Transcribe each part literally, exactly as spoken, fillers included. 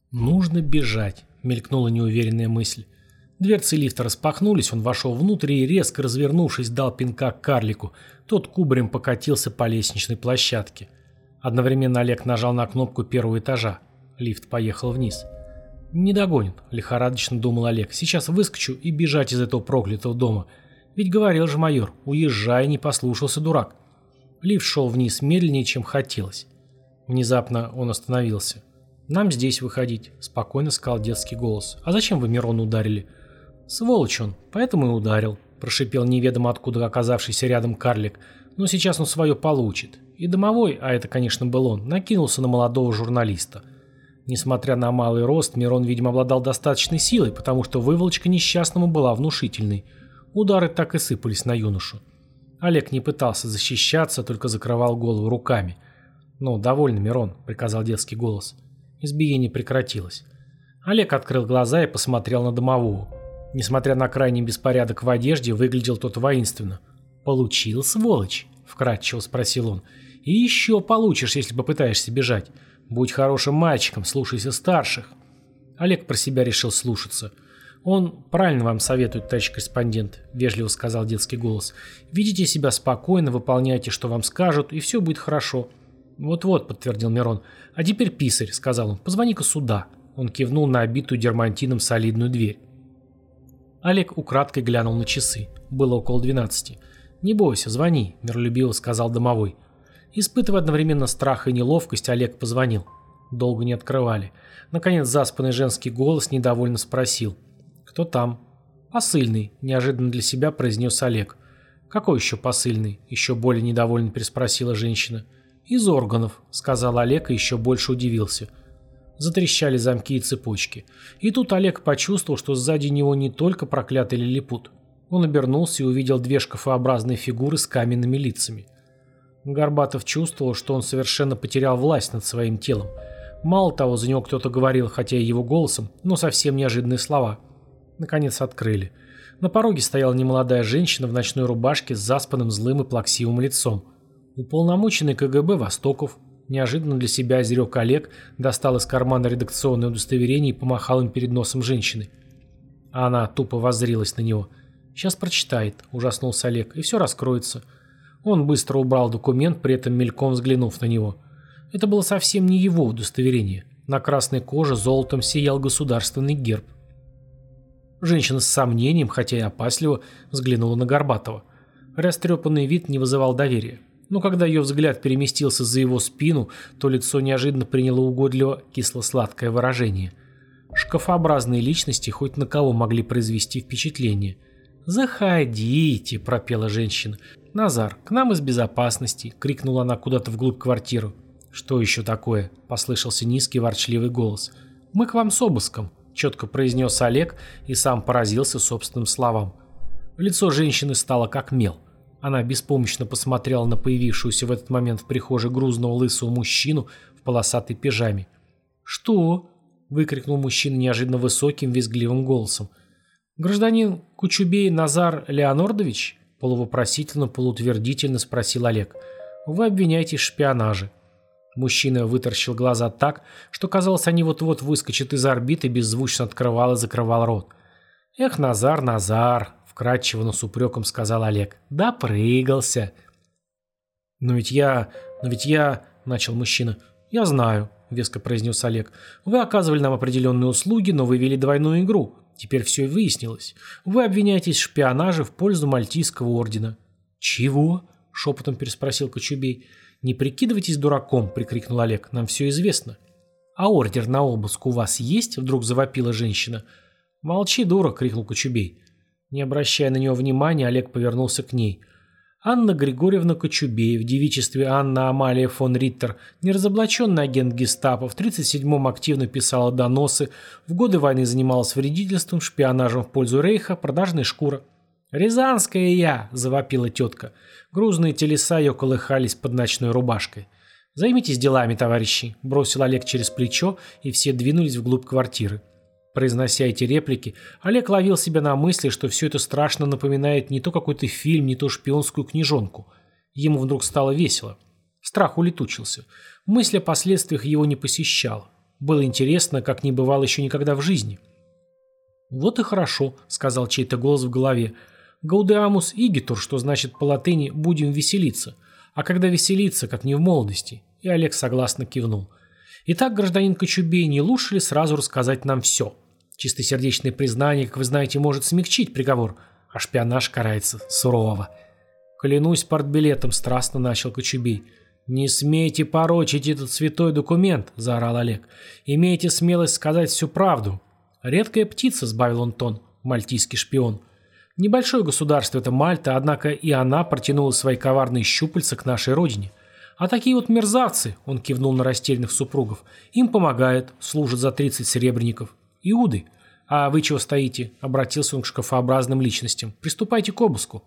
«Нужно бежать», — мелькнула неуверенная мысль. Дверцы лифта распахнулись, он вошел внутрь и, резко развернувшись, дал пинка карлику. Тот кубарем покатился по лестничной площадке. Одновременно Олег нажал на кнопку первого этажа. Лифт поехал вниз. «Не догонит», — лихорадочно думал Олег. «Сейчас выскочу и бежать из этого проклятого дома. Ведь говорил же майор, уезжай, не послушался дурак». Лифт шел вниз медленнее, чем хотелось. Внезапно он остановился. «Нам здесь выходить», — спокойно сказал детский голос. «А зачем вы Мирона ударили?» «Сволочь он, поэтому и ударил», — прошипел неведомо откуда оказавшийся рядом карлик. «Но сейчас он свое получит». И домовой, а это, конечно, был он, накинулся на молодого журналиста. Несмотря на малый рост, Мирон, видимо, обладал достаточной силой, потому что выволочка несчастному была внушительной. Удары так и сыпались на юношу. Олег не пытался защищаться, только закрывал голову руками. «Ну, довольно, Мирон», — приказал детский голос. Избиение прекратилось. Олег открыл глаза и посмотрел на домового. Несмотря на крайний беспорядок в одежде, выглядел тот воинственно. «Получил, сволочь?» — вкратчиво спросил он. «И еще получишь, если попытаешься бежать. Будь хорошим мальчиком, слушайся старших». Олег про себя решил слушаться. «Он правильно вам советует, товарищ корреспондент», — вежливо сказал детский голос. «Ведите себя спокойно, выполняйте, что вам скажут, и все будет хорошо». «Вот-вот», — подтвердил Мирон. «А теперь, писарь», — сказал он, — «позвони-ка сюда». Он кивнул на обитую дермантином солидную дверь. Олег украдкой глянул на часы. Было около двенадцати. «Не бойся, звони», — миролюбиво сказал домовой. Испытывая одновременно страх и неловкость, Олег позвонил. Долго не открывали. Наконец заспанный женский голос недовольно спросил. «Кто там?» «Посыльный», — неожиданно для себя произнес Олег. «Какой еще посыльный?» — еще более недовольно переспросила женщина. «Из органов», — сказал Олег и еще больше удивился. Затрещали замки и цепочки. И тут Олег почувствовал, что сзади него не только проклятый лилипут. Он обернулся и увидел две шкафообразные фигуры с каменными лицами. Горбатов чувствовал, что он совершенно потерял власть над своим телом. Мало того, за него кто-то говорил, хотя и его голосом, но совсем неожиданные слова. Наконец открыли. На пороге стояла немолодая женщина в ночной рубашке с заспанным злым и плаксивым лицом. Уполномоченный КГБ Востоков, неожиданно для себя изрек Олег, достал из кармана редакционное удостоверение и помахал им перед носом женщины. А она тупо воззрилась на него. «Сейчас прочитает», – ужаснулся Олег, – «и все раскроется». Он быстро убрал документ, при этом мельком взглянув на него. Это было совсем не его удостоверение. На красной коже золотом сиял государственный герб. Женщина с сомнением, хотя и опасливо, взглянула на Горбатова. Растрепанный вид не вызывал доверия. Но когда ее взгляд переместился за его спину, то лицо неожиданно приняло угодливо кисло-сладкое выражение. Шкафообразные личности хоть на кого могли произвести впечатление. «Заходите», — пропела женщина. «Назар, к нам из безопасности», — крикнула она куда-то вглубь квартиры. «Что еще такое?» — послышался низкий ворчливый голос. «Мы к вам с обыском», — четко произнес Олег и сам поразился собственным словам. Лицо женщины стало как мел. Она беспомощно посмотрела на появившуюся в этот момент в прихожей грузного лысого мужчину в полосатой пижаме. «Что?» — выкрикнул мужчина неожиданно высоким визгливым голосом. «Гражданин Кучубей Назар Леонардович?» — полувопросительно, полутвердительно спросил Олег. «Вы обвиняетесь в шпионаже». Мужчина вытаращил глаза так, что казалось, они вот-вот выскочат из орбиты и беззвучно открывал и закрывал рот. «Эх, Назар, Назар!» — вкратчиво, но с упреком сказал Олег. «Допрыгался!» «Но ведь я... но ведь я...» — начал мужчина. «Я знаю», — веско произнес Олег. «Вы оказывали нам определенные услуги, но вы вели двойную игру. Теперь все и выяснилось. Вы обвиняетесь в шпионаже в пользу Мальтийского ордена». «Чего?» — шепотом переспросил Кочубей. «Не прикидывайтесь дураком», — прикрикнул Олег. «Нам все известно». «А ордер на обыск у вас есть?» — вдруг завопила женщина. «Молчи, дура!» — крикнул Кочубей. Не обращая на него внимания, Олег повернулся к ней. Анна Григорьевна Кочубей, в девичестве Анна Амалия фон Риттер, неразоблаченный агент гестапо, в тридцать седьмом активно писала доносы, в годы войны занималась вредительством, шпионажем в пользу Рейха, продажной шкура. «Рязанская я!» – завопила тетка. Грузные телеса ее колыхались под ночной рубашкой. «Займитесь делами, товарищи!» – бросил Олег через плечо, и все двинулись вглубь квартиры. Произнося эти реплики, Олег ловил себя на мысли, что все это страшно напоминает не то какой-то фильм, не то шпионскую книжонку. Ему вдруг стало весело. Страх улетучился. Мысль о последствиях его не посещала. Было интересно, как не бывало еще никогда в жизни. «Вот и хорошо», — сказал чей-то голос в голове. «Гаудеамус игитур», что значит по латыни «будем веселиться». А когда веселиться, как не в молодости? И Олег согласно кивнул. «Итак, гражданин Кочубей, не лучше ли сразу рассказать нам все? Чистосердечное признание, как вы знаете, может смягчить приговор, а шпионаж карается сурово». «Клянусь портбилетом», — страстно начал Кочубей. «Не смейте порочить этот святой документ», — заорал Олег. «Имейте смелость сказать всю правду». «Редкая птица», — сбавил он тон, — «мальтийский шпион». Небольшое государство это Мальта, однако и она протянула свои коварные щупальца к нашей родине. А такие вот мерзавцы, он кивнул на растерянных супругов, им помогают, служат за тридцать серебряников. Иуды. А вы чего стоите? Обратился он к шкафообразным личностям. Приступайте к обыску.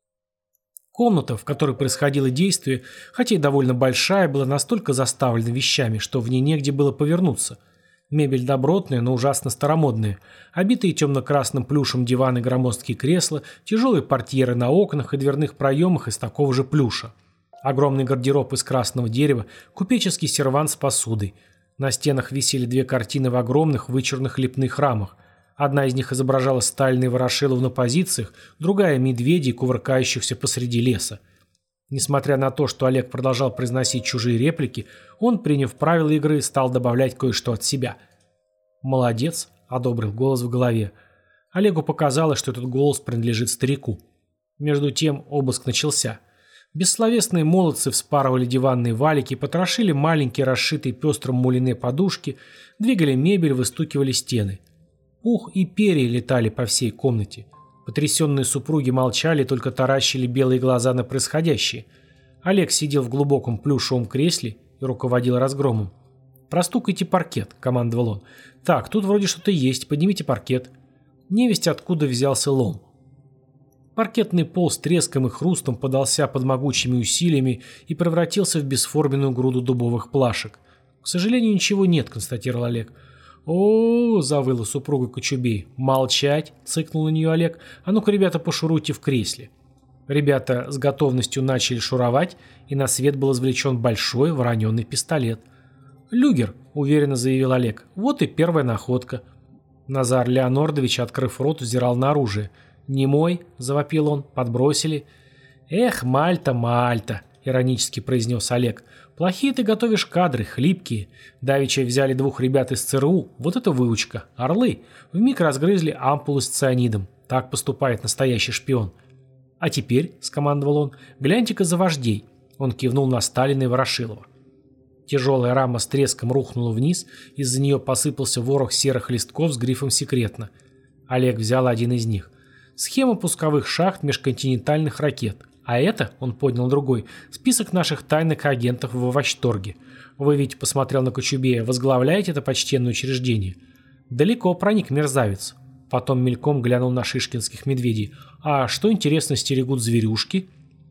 Комната, в которой происходило действие, хотя и довольно большая, была настолько заставлена вещами, что в ней негде было повернуться. Мебель добротная, но ужасно старомодная. Обитые темно-красным плюшем диваны и громоздкие кресла, тяжелые портьеры на окнах и дверных проемах из такого же плюша. Огромный гардероб из красного дерева, купеческий сервант с посудой. На стенах висели две картины в огромных вычурных лепных рамах. Одна из них изображала Сталина и Ворошилова на позициях, другая – медведей, кувыркающихся посреди леса. Несмотря на то, что Олег продолжал произносить чужие реплики, он, приняв правила игры, стал добавлять кое-что от себя. «Молодец», – одобрил голос в голове. Олегу показалось, что этот голос принадлежит старику. Между тем обыск начался. Бессловесные молодцы вспарывали диванные валики, потрошили маленькие расшитые пестрым мулине подушки, двигали мебель, выстукивали стены. Пух и перья летали по всей комнате. Потрясенные супруги молчали, только таращили белые глаза на происходящее. Олег сидел в глубоком плюшевом кресле и руководил разгромом. «Простукайте паркет», — командовал он. «Так, тут вроде что-то есть, поднимите паркет». Невесть откуда взялся лом. Паркетный пол с треском и хрустом подался под могучими усилиями и превратился в бесформенную груду дубовых плашек. «К сожалению, ничего нет», — констатировал Олег. «О-о-о!» — завыла супруга Кочубей. «Молчать!» — цыкнул на нее Олег. «А ну-ка, ребята, пошуруйте в кресле». Ребята с готовностью начали шуровать, и на свет был извлечен большой вороненый пистолет. «Люгер», — уверенно заявил Олег. «Вот и первая находка». Назар Леонардович, открыв рот, взирал на оружие. «Не мой», — завопил он, — «подбросили». «Эх, Мальта, Мальта», — иронически произнес Олег. «Плохие ты готовишь кадры, хлипкие. Давеча взяли двух ребят из ЦРУ, вот это выучка, орлы. Вмиг разгрызли ампулы с цианидом. Так поступает настоящий шпион». «А теперь», — скомандовал он, — «гляньте-ка за вождей». Он кивнул на Сталина и Ворошилова. Тяжелая рама с треском рухнула вниз, из-за нее посыпался ворох серых листков с грифом «Секретно». Олег взял один из них. «Схема пусковых шахт межконтинентальных ракет». А это, он поднял другой, список наших тайных агентов в Ващторге. Вы ведь, посмотрел на Кочубея, возглавляете это почтенное учреждение? Далеко проник мерзавец. Потом мельком глянул на шишкинских медведей. А что, интересно, стерегут зверюшки?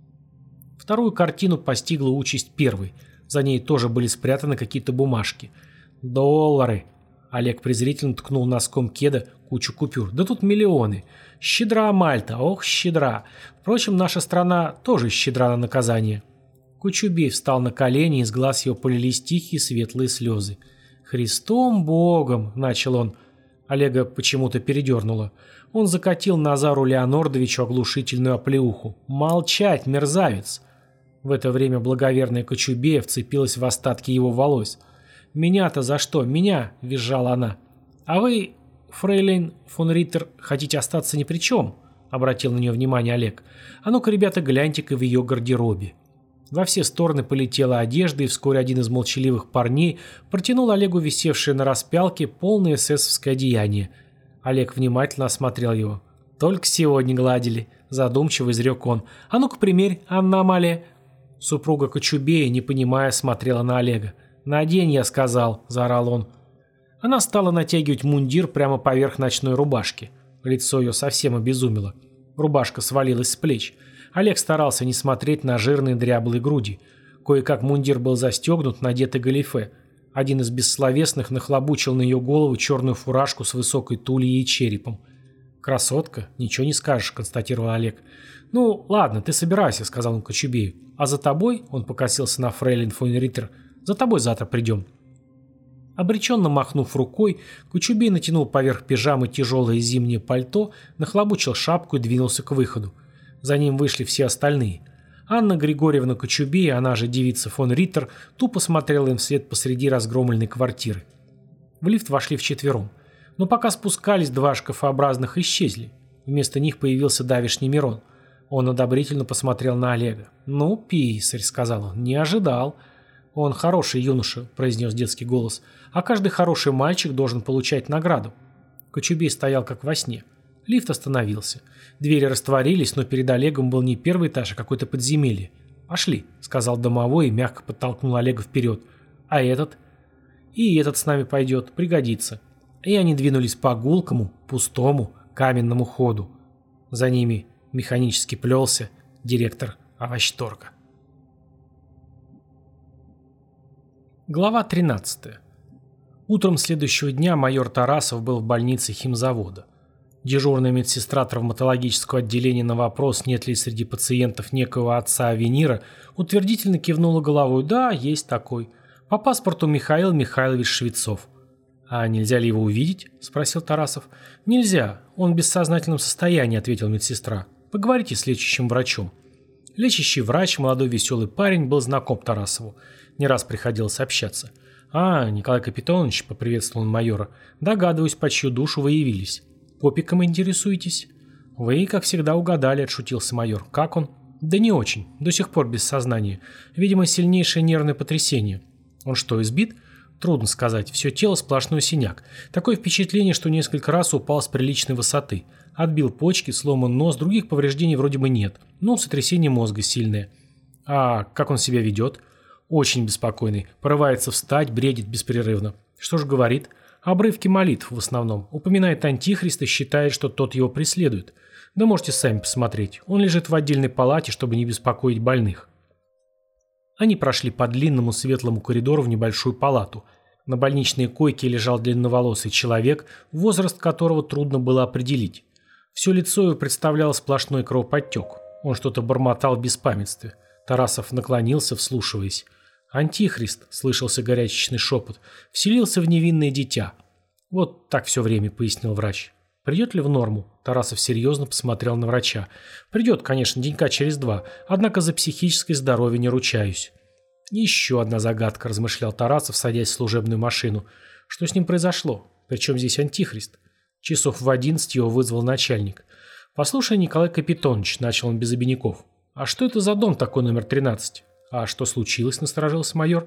Вторую картину постигла участь первой. За ней тоже были спрятаны какие-то бумажки. Доллары. Олег презрительно ткнул носком кеда кучу купюр. Да тут миллионы. Щедра Мальта, ох, щедра. Впрочем, наша страна тоже щедра на наказание. Кочубей встал на колени, и из глаз его полились тихие светлые слезы. «Христом Богом!» – начал он. Олега почему-то передернуло. Он закатил Назару Леонардовичу оглушительную оплеуху. «Молчать, мерзавец!» В это время благоверная Кочубея вцепилась в остатки его волос. «Меня-то за что? Меня!» – визжала она. «А вы, фрейлин фон Риттер, хотите остаться ни при чем?» – обратил на нее внимание Олег. «А ну-ка, ребята, гляньте-ка в ее гардеробе». Во все стороны полетела одежда, и вскоре один из молчаливых парней протянул Олегу висевшее на распялке полное эсэсовское одеяние. Олег внимательно осмотрел его. «Только сегодня гладили», – задумчиво изрек он. «А ну-ка, примерь, Анна Амалия». Супруга Кочубея, не понимая, смотрела на Олега. «Надень, я сказал», – заорал он. Она стала натягивать мундир прямо поверх ночной рубашки. Лицо ее совсем обезумело. Рубашка свалилась с плеч. Олег старался не смотреть на жирные дряблые груди. Кое-как мундир был застегнут, надеты галифе. Один из бессловесных нахлобучил на ее голову черную фуражку с высокой тульей и черепом. «Красотка, ничего не скажешь», – констатировал Олег. «Ну, ладно, ты собирайся», – сказал он Кочубею. «А за тобой», – он покосился на фрейлин фон Риттер, – «за тобой завтра придем». Обреченно махнув рукой, Кочубей натянул поверх пижамы тяжелое зимнее пальто, нахлобучил шапку и двинулся к выходу. За ним вышли все остальные. Анна Григорьевна Кочубей, она же девица фон Риттер, тупо смотрела им вслед посреди разгромленной квартиры. В лифт вошли вчетвером. Но пока спускались, два шкафообразных исчезли. Вместо них появился давишний Мирон. Он одобрительно посмотрел на Олега. «Ну, писарь», — сказал он, — «не ожидал». «Он хороший юноша», — произнес детский голос, — «а каждый хороший мальчик должен получать награду». Кочубей стоял как во сне. Лифт остановился. Двери растворились, но перед Олегом был не первый этаж, а какое-то подземелье. «Пошли», — сказал домовой и мягко подтолкнул Олега вперед. «А этот?» «И этот с нами пойдет, пригодится». И они двинулись по гулкому, пустому, каменному ходу. За ними механически плелся директор овощторга. Глава тринадцатая. Утром следующего дня майор Тарасов был в больнице химзавода. Дежурная медсестра травматологического отделения на вопрос, нет ли среди пациентов некого отца Авенира, утвердительно кивнула головой: «Да, есть такой. По паспорту Михаил Михайлович Швецов». «А нельзя ли его увидеть?» – спросил Тарасов. «Нельзя. Он в бессознательном состоянии», – ответила медсестра. «Поговорите с лечащим врачом». Лечащий врач, молодой веселый парень, был знаком Тарасову. Не раз приходилось общаться. «А, Николай Капитонович», – поприветствовал он майора, – «догадываюсь, по чью душу вы явились. Попиком интересуетесь?» «Вы, как всегда, угадали», – отшутился майор. «Как он?» «Да не очень. До сих пор без сознания. Видимо, сильнейшее нервное потрясение». «Он что, избит?» «Трудно сказать. Все тело сплошной синяк. Такое впечатление, что несколько раз упал с приличной высоты. Отбил почки, сломан нос, других повреждений вроде бы нет. Но сотрясение мозга сильное». «А как он себя ведет?» «Очень беспокойный. Порывается встать, бредит беспрерывно». «Что ж говорит?» «Обрывки молитв в основном. Упоминает Антихриста, считает, что тот его преследует. Да можете сами посмотреть. Он лежит в отдельной палате, чтобы не беспокоить больных». Они прошли по длинному светлому коридору в небольшую палату. На больничной койке лежал длинноволосый человек, возраст которого трудно было определить. Все лицо его представляло сплошной кровоподтек. Он что-то бормотал в беспамятстве. Тарасов наклонился, вслушиваясь. «Антихрист», — слышался горячечный шепот, — «вселился в невинное дитя». «Вот так все время», — пояснил врач. «Придет ли в норму?» Тарасов серьезно посмотрел на врача. «Придет, конечно, денька через два, однако за психическое здоровье не ручаюсь». «Еще одна загадка», — размышлял Тарасов, садясь в служебную машину. «Что с ним произошло? Причем здесь Антихрист?» Часов в одиннадцать его вызвал начальник. «Послушай, Николай Капитонович», — начал он без обиняков, — «а что это за дом такой номер тринадцать?» «А что случилось?» — насторожился майор.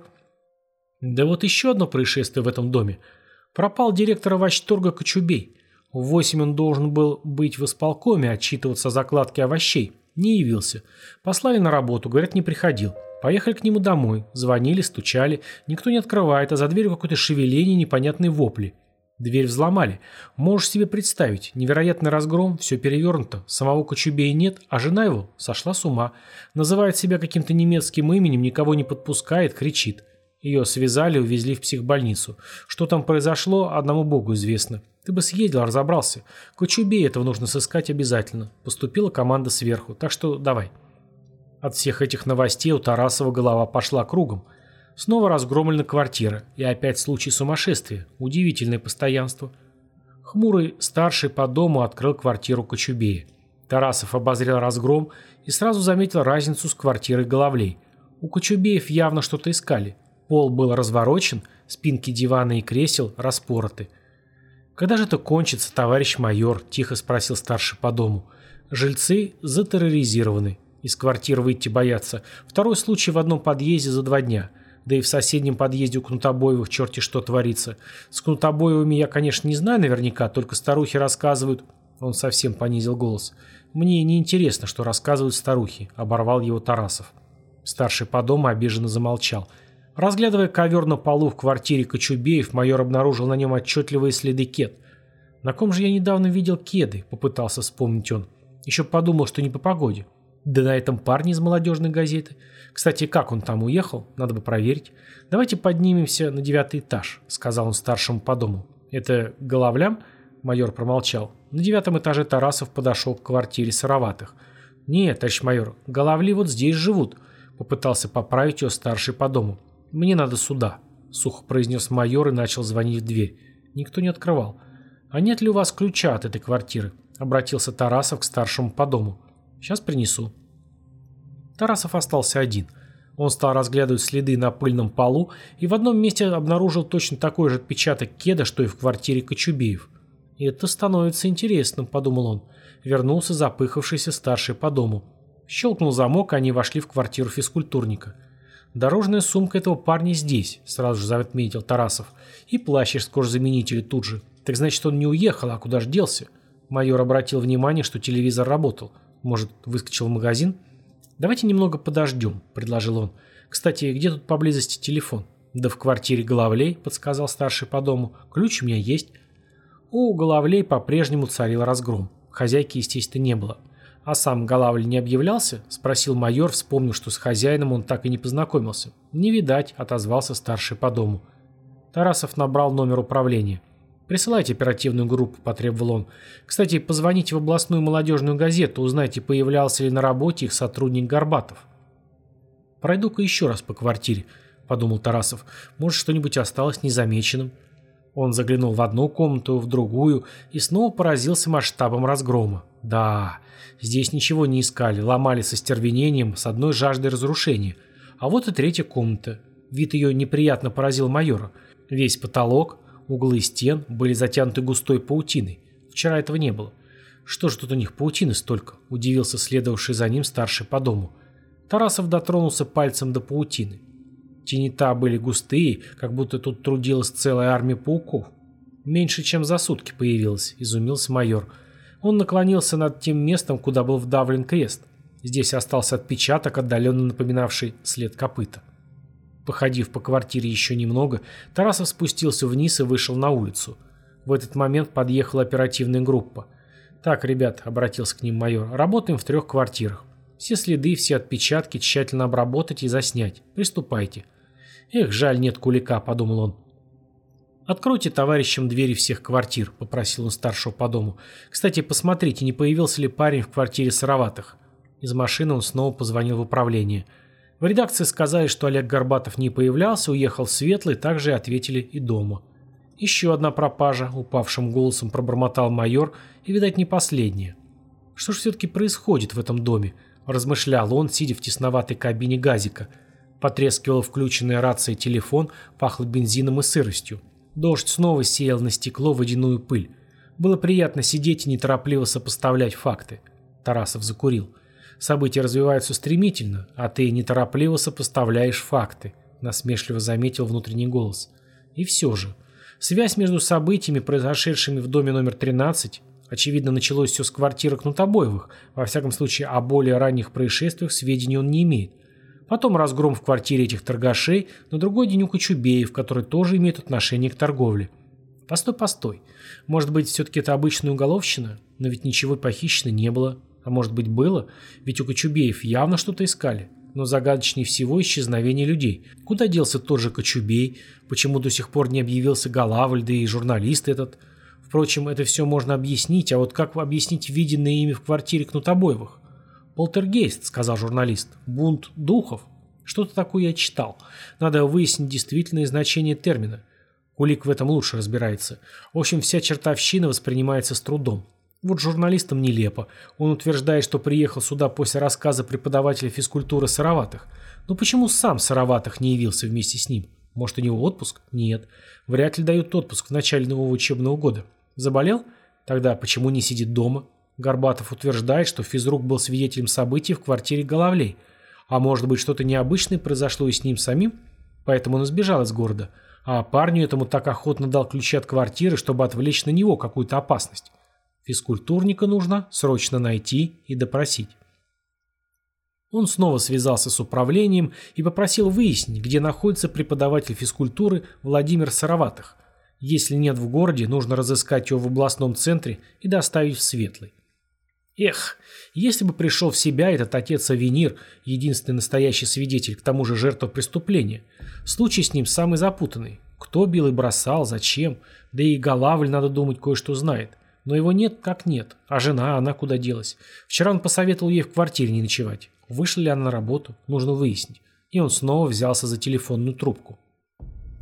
«Да вот еще одно происшествие в этом доме. Пропал директор овощторга Кочубей. В восемь он должен был быть в исполкоме, отчитываться о закладке овощей. Не явился. Послали на работу, говорят, не приходил. Поехали к нему домой. Звонили, стучали. Никто не открывает, а за дверью какое-то шевеление, непонятные вопли. Дверь взломали. Можешь себе представить, невероятный разгром, все перевернуто. Самого Кочубея нет, а жена его сошла с ума. Называет себя каким-то немецким именем, никого не подпускает, кричит. Ее связали, увезли в психбольницу. Что там произошло, одному богу известно. Ты бы съездил, разобрался. Кочубея этого нужно сыскать обязательно. Поступила команда сверху, так что давай». От всех этих новостей у Тарасова голова пошла кругом. Снова разгромлена квартира, и опять случай сумасшествия. Удивительное постоянство. Хмурый старший по дому открыл квартиру Кочубея. Тарасов обозрел разгром и сразу заметил разницу с квартирой Головлей. У Кочубеев явно что-то искали. Пол был разворочен, спинки дивана и кресел распороты. «Когда же это кончится, товарищ майор?» – тихо спросил старший по дому. «Жильцы затерроризированы. Из квартир выйти боятся. Второй случай в одном подъезде за два дня. Да и в соседнем подъезде у Кнутобоевых черти что творится. С Кнутобоевыми я, конечно, не знаю наверняка, только старухи рассказывают». Он совсем понизил голос. «Мне не интересно, что рассказывают старухи», – оборвал его Тарасов. Старший по дому обиженно замолчал. Разглядывая ковер на полу в квартире Кочубеев, майор обнаружил на нем отчетливые следы кед. «На ком же я недавно видел кеды?» – попытался вспомнить он. Еще подумал, что не по погоде. Да на этом парне из молодежной газеты. Кстати, как он там уехал? Надо бы проверить. «Давайте поднимемся на девятый этаж», – сказал он старшему по дому. «Это Головлям?» – майор промолчал. На девятом этаже Тарасов подошел к квартире Сыроватых. «Нет, товарищ майор, Головли вот здесь живут», – попытался поправить ее старший по дому. «Мне надо сюда». сухо произнес майор и начал звонить в дверь. Никто не открывал. «А нет ли у вас ключа от этой квартиры?» — обратился Тарасов к старшему по дому. «Сейчас принесу». Тарасов остался один. Он стал разглядывать следы на пыльном полу и в одном месте обнаружил точно такой же отпечаток кеда, что и в квартире Кочубеев. «Это становится интересным», — подумал он. Вернулся запыхавшийся старший по дому. Щелкнул замок, и они вошли в квартиру физкультурника. «Дорожная сумка этого парня здесь», — сразу же заметил Тарасов. «И плащ из кожзаменителя тут же. Так значит, он не уехал, а куда ж делся?» Майор обратил внимание, что телевизор работал. «Может, выскочил в магазин?» «Давайте немного подождем», — предложил он. «Кстати, где тут поблизости телефон?» «Да в квартире Головлей», — подсказал старший по дому. «Ключ у меня есть». У Головлей по-прежнему царил разгром. Хозяйки, естественно, не было. «А сам Головль не объявлялся?» — спросил майор, вспомнив, что с хозяином он так и не познакомился. «Не видать», — отозвался старший по дому. Тарасов набрал номер управления. «Присылайте оперативную группу», — потребовал он. «Кстати, позвоните в областную молодежную газету, узнайте, появлялся ли на работе их сотрудник Горбатов». «Пройду-ка еще раз по квартире», — подумал Тарасов. «Может, что-нибудь осталось незамеченным». Он заглянул в одну комнату, в другую и снова поразился масштабом разгрома. Да, здесь ничего не искали, ломали со стервенением, с одной жаждой разрушения. А вот и третья комната. Вид ее неприятно поразил майора. Весь потолок, углы стен были затянуты густой паутиной. Вчера этого не было. «Что ж тут у них паутины столько?» – удивился следовавший за ним старший по дому. Тарасов дотронулся пальцем до паутины. Тенета были густые, как будто тут трудилась целая армия пауков. «Меньше, чем за сутки появилось», — изумился майор. Он наклонился над тем местом, куда был вдавлен крест. Здесь остался отпечаток, отдаленно напоминавший след копыта. Походив по квартире еще немного, Тарасов спустился вниз и вышел на улицу. В этот момент подъехала оперативная группа. «Так, ребят», — обратился к ним майор, — «работаем в трех квартирах. Все следы, все отпечатки тщательно обработать и заснять. Приступайте». «Эх, жаль, нет Кулика», — подумал он. «Откройте товарищам двери всех квартир», — попросил он старшего по дому. «Кстати, посмотрите, не появился ли парень в квартире Сыроватых». Из машины он снова позвонил в управление. В редакции сказали, что Олег Горбатов не появлялся, уехал в Светлый, также ответили и дома. «Еще одна пропажа», — упавшим голосом пробормотал майор, и, видать, не последняя. «Что же все-таки происходит в этом доме?» — размышлял он, сидя в тесноватой кабине газика. Потрескивала включенная рация телефон, пахло бензином и сыростью. Дождь снова сеял на стекло водяную пыль. Было приятно сидеть и неторопливо сопоставлять факты. Тарасов закурил. «События развиваются стремительно, а ты неторопливо сопоставляешь факты», — насмешливо заметил внутренний голос. И все же. Связь между событиями, произошедшими в доме номер тринадцать, очевидно, началось все с квартиры Кнутобоевых, во всяком случае о более ранних происшествиях сведений он не имеет. Потом разгром в квартире этих торгашей, на другой день у Кочубеев, которые тоже имеют отношение к торговле. Постой, постой. Может быть, все-таки это обычная уголовщина? Но ведь ничего похищено не было. А может быть, было? Ведь у Кочубеев явно что-то искали. Но загадочнее всего исчезновение людей. Куда делся тот же Кочубей? Почему до сих пор не объявился Голавль, да и журналист этот? Впрочем, это все можно объяснить, а вот как объяснить виденное ими в квартире Кнутобоевых? «Полтергейст», — сказал журналист. «Бунт духов?» Что-то такое я читал. Надо выяснить действительное значение термина. Кулик в этом лучше разбирается. В общем, вся чертовщина воспринимается с трудом. Вот журналистам нелепо. Он утверждает, что приехал сюда после рассказа преподавателя физкультуры Сыроватых. Но почему сам Сыроватых не явился вместе с ним? Может, у него отпуск? Нет. Вряд ли дают отпуск в начале нового учебного года. Заболел? Тогда почему не сидит дома? Горбатов утверждает, что физрук был свидетелем событий в квартире Головлей. А может быть, что-то необычное произошло и с ним самим? Поэтому он сбежал из города. А парню этому так охотно дал ключи от квартиры, чтобы отвлечь на него какую-то опасность. Физкультурника нужно срочно найти и допросить. Он снова связался с управлением и попросил выяснить, где находится преподаватель физкультуры Владимир Сыроватых. Если нет в городе, нужно разыскать его в областном центре и доставить в Светлый. Эх, если бы пришел в себя этот отец Авенир, единственный настоящий свидетель, к тому же жертва преступления. Случай с ним самый запутанный. Кто бил и бросал, зачем? Да и Голавль, надо думать, кое-что знает. Но его нет как нет. А жена, она куда делась? Вчера он посоветовал ей в квартире не ночевать. Вышла ли она на работу? Нужно выяснить. И он снова взялся за телефонную трубку.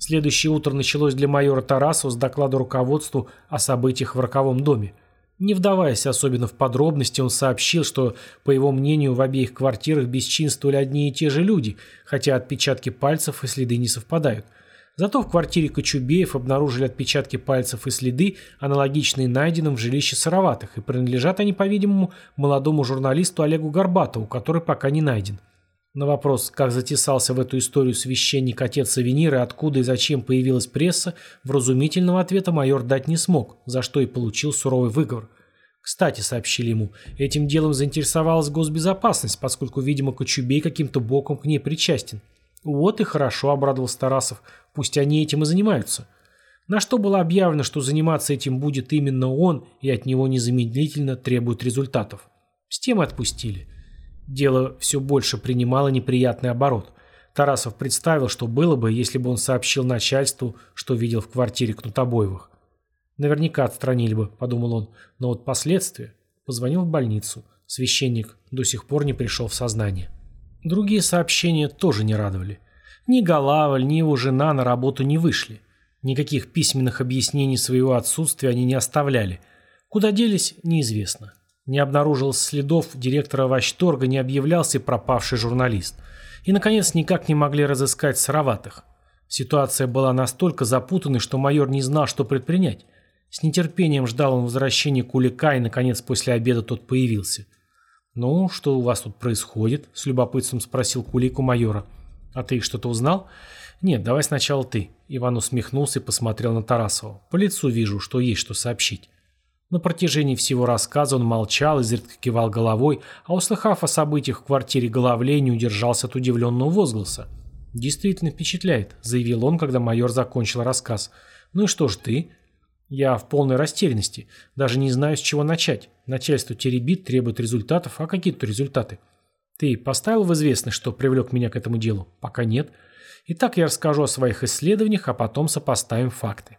Следующее утро началось для майора Тарасова с доклада руководству о событиях в роковом доме. Не вдаваясь особенно в подробности, он сообщил, что, по его мнению, в обеих квартирах бесчинствовали одни и те же люди, хотя отпечатки пальцев и следы не совпадают. Зато в квартире Кочубеев обнаружили отпечатки пальцев и следы, аналогичные найденным в жилище Сыроватых, и принадлежат они, по-видимому, молодому журналисту Олегу Горбатову, который пока не найден. На вопрос, как затесался в эту историю священник отец Савенир и откуда и зачем появилась пресса, вразумительного ответа майор дать не смог, за что и получил суровый выговор. Кстати, сообщили ему, этим делом заинтересовалась госбезопасность, поскольку, видимо, Кочубей каким-то боком к ней причастен. Вот и хорошо, обрадовался Тарасов, пусть они этим и занимаются. На что было объявлено, что заниматься этим будет именно он и от него незамедлительно требует результатов. С тем и отпустили. Дело все больше принимало неприятный оборот. Тарасов представил, что было бы, если бы он сообщил начальству, что видел в квартире Кнутобоевых. Наверняка отстранили бы, подумал он, но вот последствия. Позвонил в больницу. Священник до сих пор не пришел в сознание. Другие сообщения тоже не радовали. Ни Голавль, ни его жена на работу не вышли. Никаких письменных объяснений своего отсутствия они не оставляли. Куда делись, неизвестно. Не обнаружилось следов директора Ващторга, не объявлялся пропавший журналист. И, наконец, никак не могли разыскать Сыроватых. Ситуация была настолько запутанной, что майор не знал, что предпринять. С нетерпением ждал он возвращения Кулика, и, наконец, после обеда тот появился. «Ну, что у вас тут происходит?» – с любопытством спросил Кулик у майора. «А ты что-то узнал?» «Нет, давай сначала ты». Иван усмехнулся и посмотрел на Тарасова. «По лицу вижу, что есть что сообщить». На протяжении всего рассказа он молчал, изредка кивал головой, а услыхав о событиях в квартире Головлей, не удержался от удивленного возгласа. «Действительно впечатляет», – заявил он, когда майор закончил рассказ. «Ну и что ж ты?» «Я в полной растерянности. Даже не знаю, с чего начать. Начальство теребит, требует результатов, а какие тут результаты?» «Ты поставил в известность, что привлек меня к этому делу?» «Пока нет. Итак, я расскажу о своих исследованиях, а потом сопоставим факты».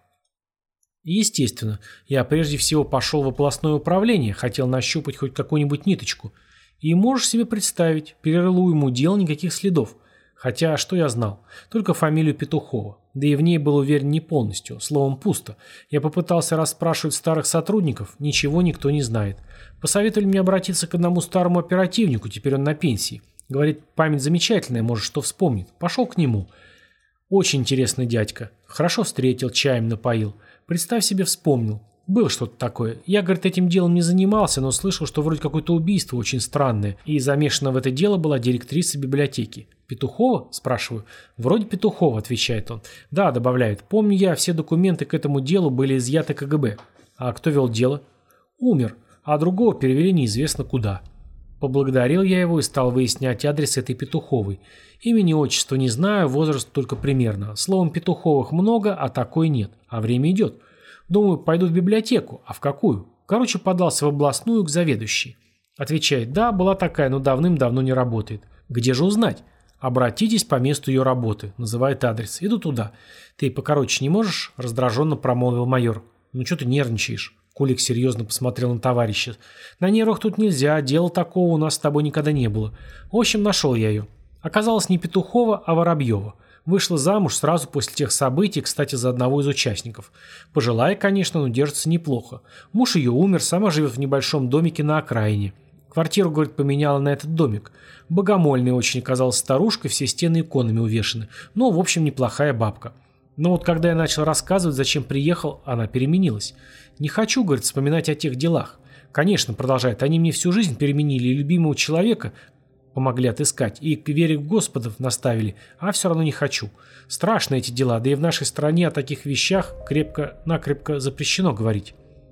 Естественно, я прежде всего пошел в областное управление, хотел нащупать хоть какую-нибудь ниточку. И можешь себе представить, перерылу ему дело, никаких следов. Хотя, что я знал? Только фамилию Петухова. Да и в ней был уверен не полностью, словом пусто. Я попытался расспрашивать старых сотрудников, ничего никто не знает. Посоветовали мне обратиться к одному старому оперативнику, теперь он на пенсии. Говорит, память замечательная, может, что вспомнит. Пошел к нему. Очень интересный дядька. Хорошо встретил, чаем напоил. Представь себе, вспомнил. Было что-то такое. Я, говорит, этим делом не занимался, но слышал, что вроде какое-то убийство очень странное. И замешана в это дело была директриса библиотеки. «Петухова?» – спрашиваю. «Вроде Петухова», – отвечает он. «Да», – добавляет. «Помню я, все документы к этому делу были изъяты ка гэ бэ. А кто вел дело?» «Умер. А другого перевели неизвестно куда». Поблагодарил я его и стал выяснять адрес этой Петуховой. Имени, отчества не знаю, возраст только примерно. Словом, Петуховых много, а такой нет. А время идет. Думаю, пойду в библиотеку. А в какую? Короче, подался в областную к заведующей. Отвечает, да, была такая, но давным-давно не работает. Где же узнать? Обратитесь по месту ее работы. Называет адрес. Иду туда. Ты покороче не можешь? Раздраженно промолвил майор. Ну что ты нервничаешь? Кулик серьезно посмотрел на товарища. «На нервах тут нельзя, дела такого у нас с тобой никогда не было. В общем, нашел я ее. Оказалось, не Петухова, а Воробьева. Вышла замуж сразу после тех событий, кстати, за одного из участников. Пожилая, конечно, но держится неплохо. Муж ее умер, сама живет в небольшом домике на окраине. Квартиру, говорит, поменяла на этот домик. Богомольная очень оказалась старушка, все стены иконами увешаны. Но, в общем, неплохая бабка. Но вот когда я начал рассказывать, зачем приехал, она переменилась. Не хочу, говорит, вспоминать о тех делах. Конечно, продолжает, они мне всю жизнь переменили, и любимого человека помогли отыскать, и к вере в Господов наставили, а все равно не хочу. Страшно эти дела, да и в нашей стране о таких вещах крепко-накрепко запрещено говорить.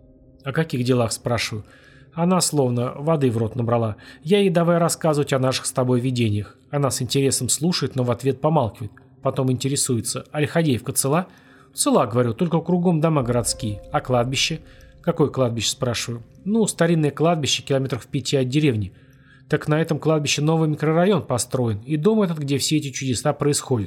О каких делах, спрашиваю? Она словно воды в рот набрала. Я ей давай рассказывать о наших с тобой видениях. Она с интересом слушает, но в ответ помалкивает. Потом интересуется, а Лиходеевка цела? Цела, говорю, только кругом дома городские. А кладбище? Какое кладбище, спрашиваю? Ну, старинное кладбище, километров в пяти от деревни. Так на этом кладбище новый микрорайон построен, и дом этот, где все эти чудеса происходят.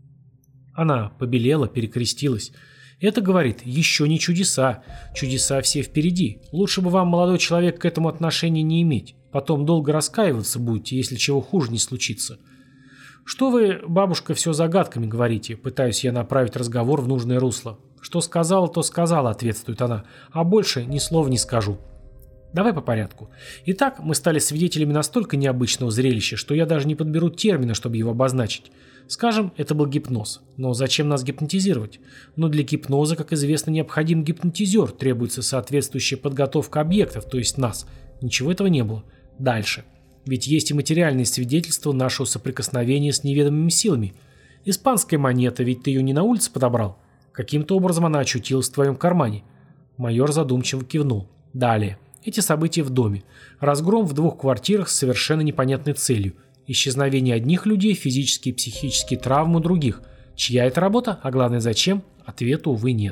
Она побелела, перекрестилась. Это, говорит, еще не чудеса. Чудеса все впереди. Лучше бы вам, молодой человек, к этому отношения не иметь. Потом долго раскаиваться будете, если чего хуже не случится. «Что вы, бабушка, все загадками говорите?» Пытаюсь я направить разговор в нужное русло. «Что сказала, то сказала», — ответствует она. «А больше ни слова не скажу». Давай по порядку. Итак, мы стали свидетелями настолько необычного зрелища, что я даже не подберу термина, чтобы его обозначить. Скажем, это был гипноз. Но зачем нас гипнотизировать? Но для гипноза, как известно, необходим гипнотизер, требуется соответствующая подготовка объектов, то есть нас. Ничего этого не было. Дальше. Ведь есть и материальные свидетельства нашего соприкосновения с неведомыми силами. Испанская монета, ведь ты ее не на улице подобрал? Каким-то образом она очутилась в твоем кармане. Майор задумчиво кивнул. Далее. Эти события в доме. Разгром в двух квартирах с совершенно непонятной целью. Исчезновение одних людей, физические и психические травмы других. Чья это работа? А главное, зачем? Ответа, увы, нет.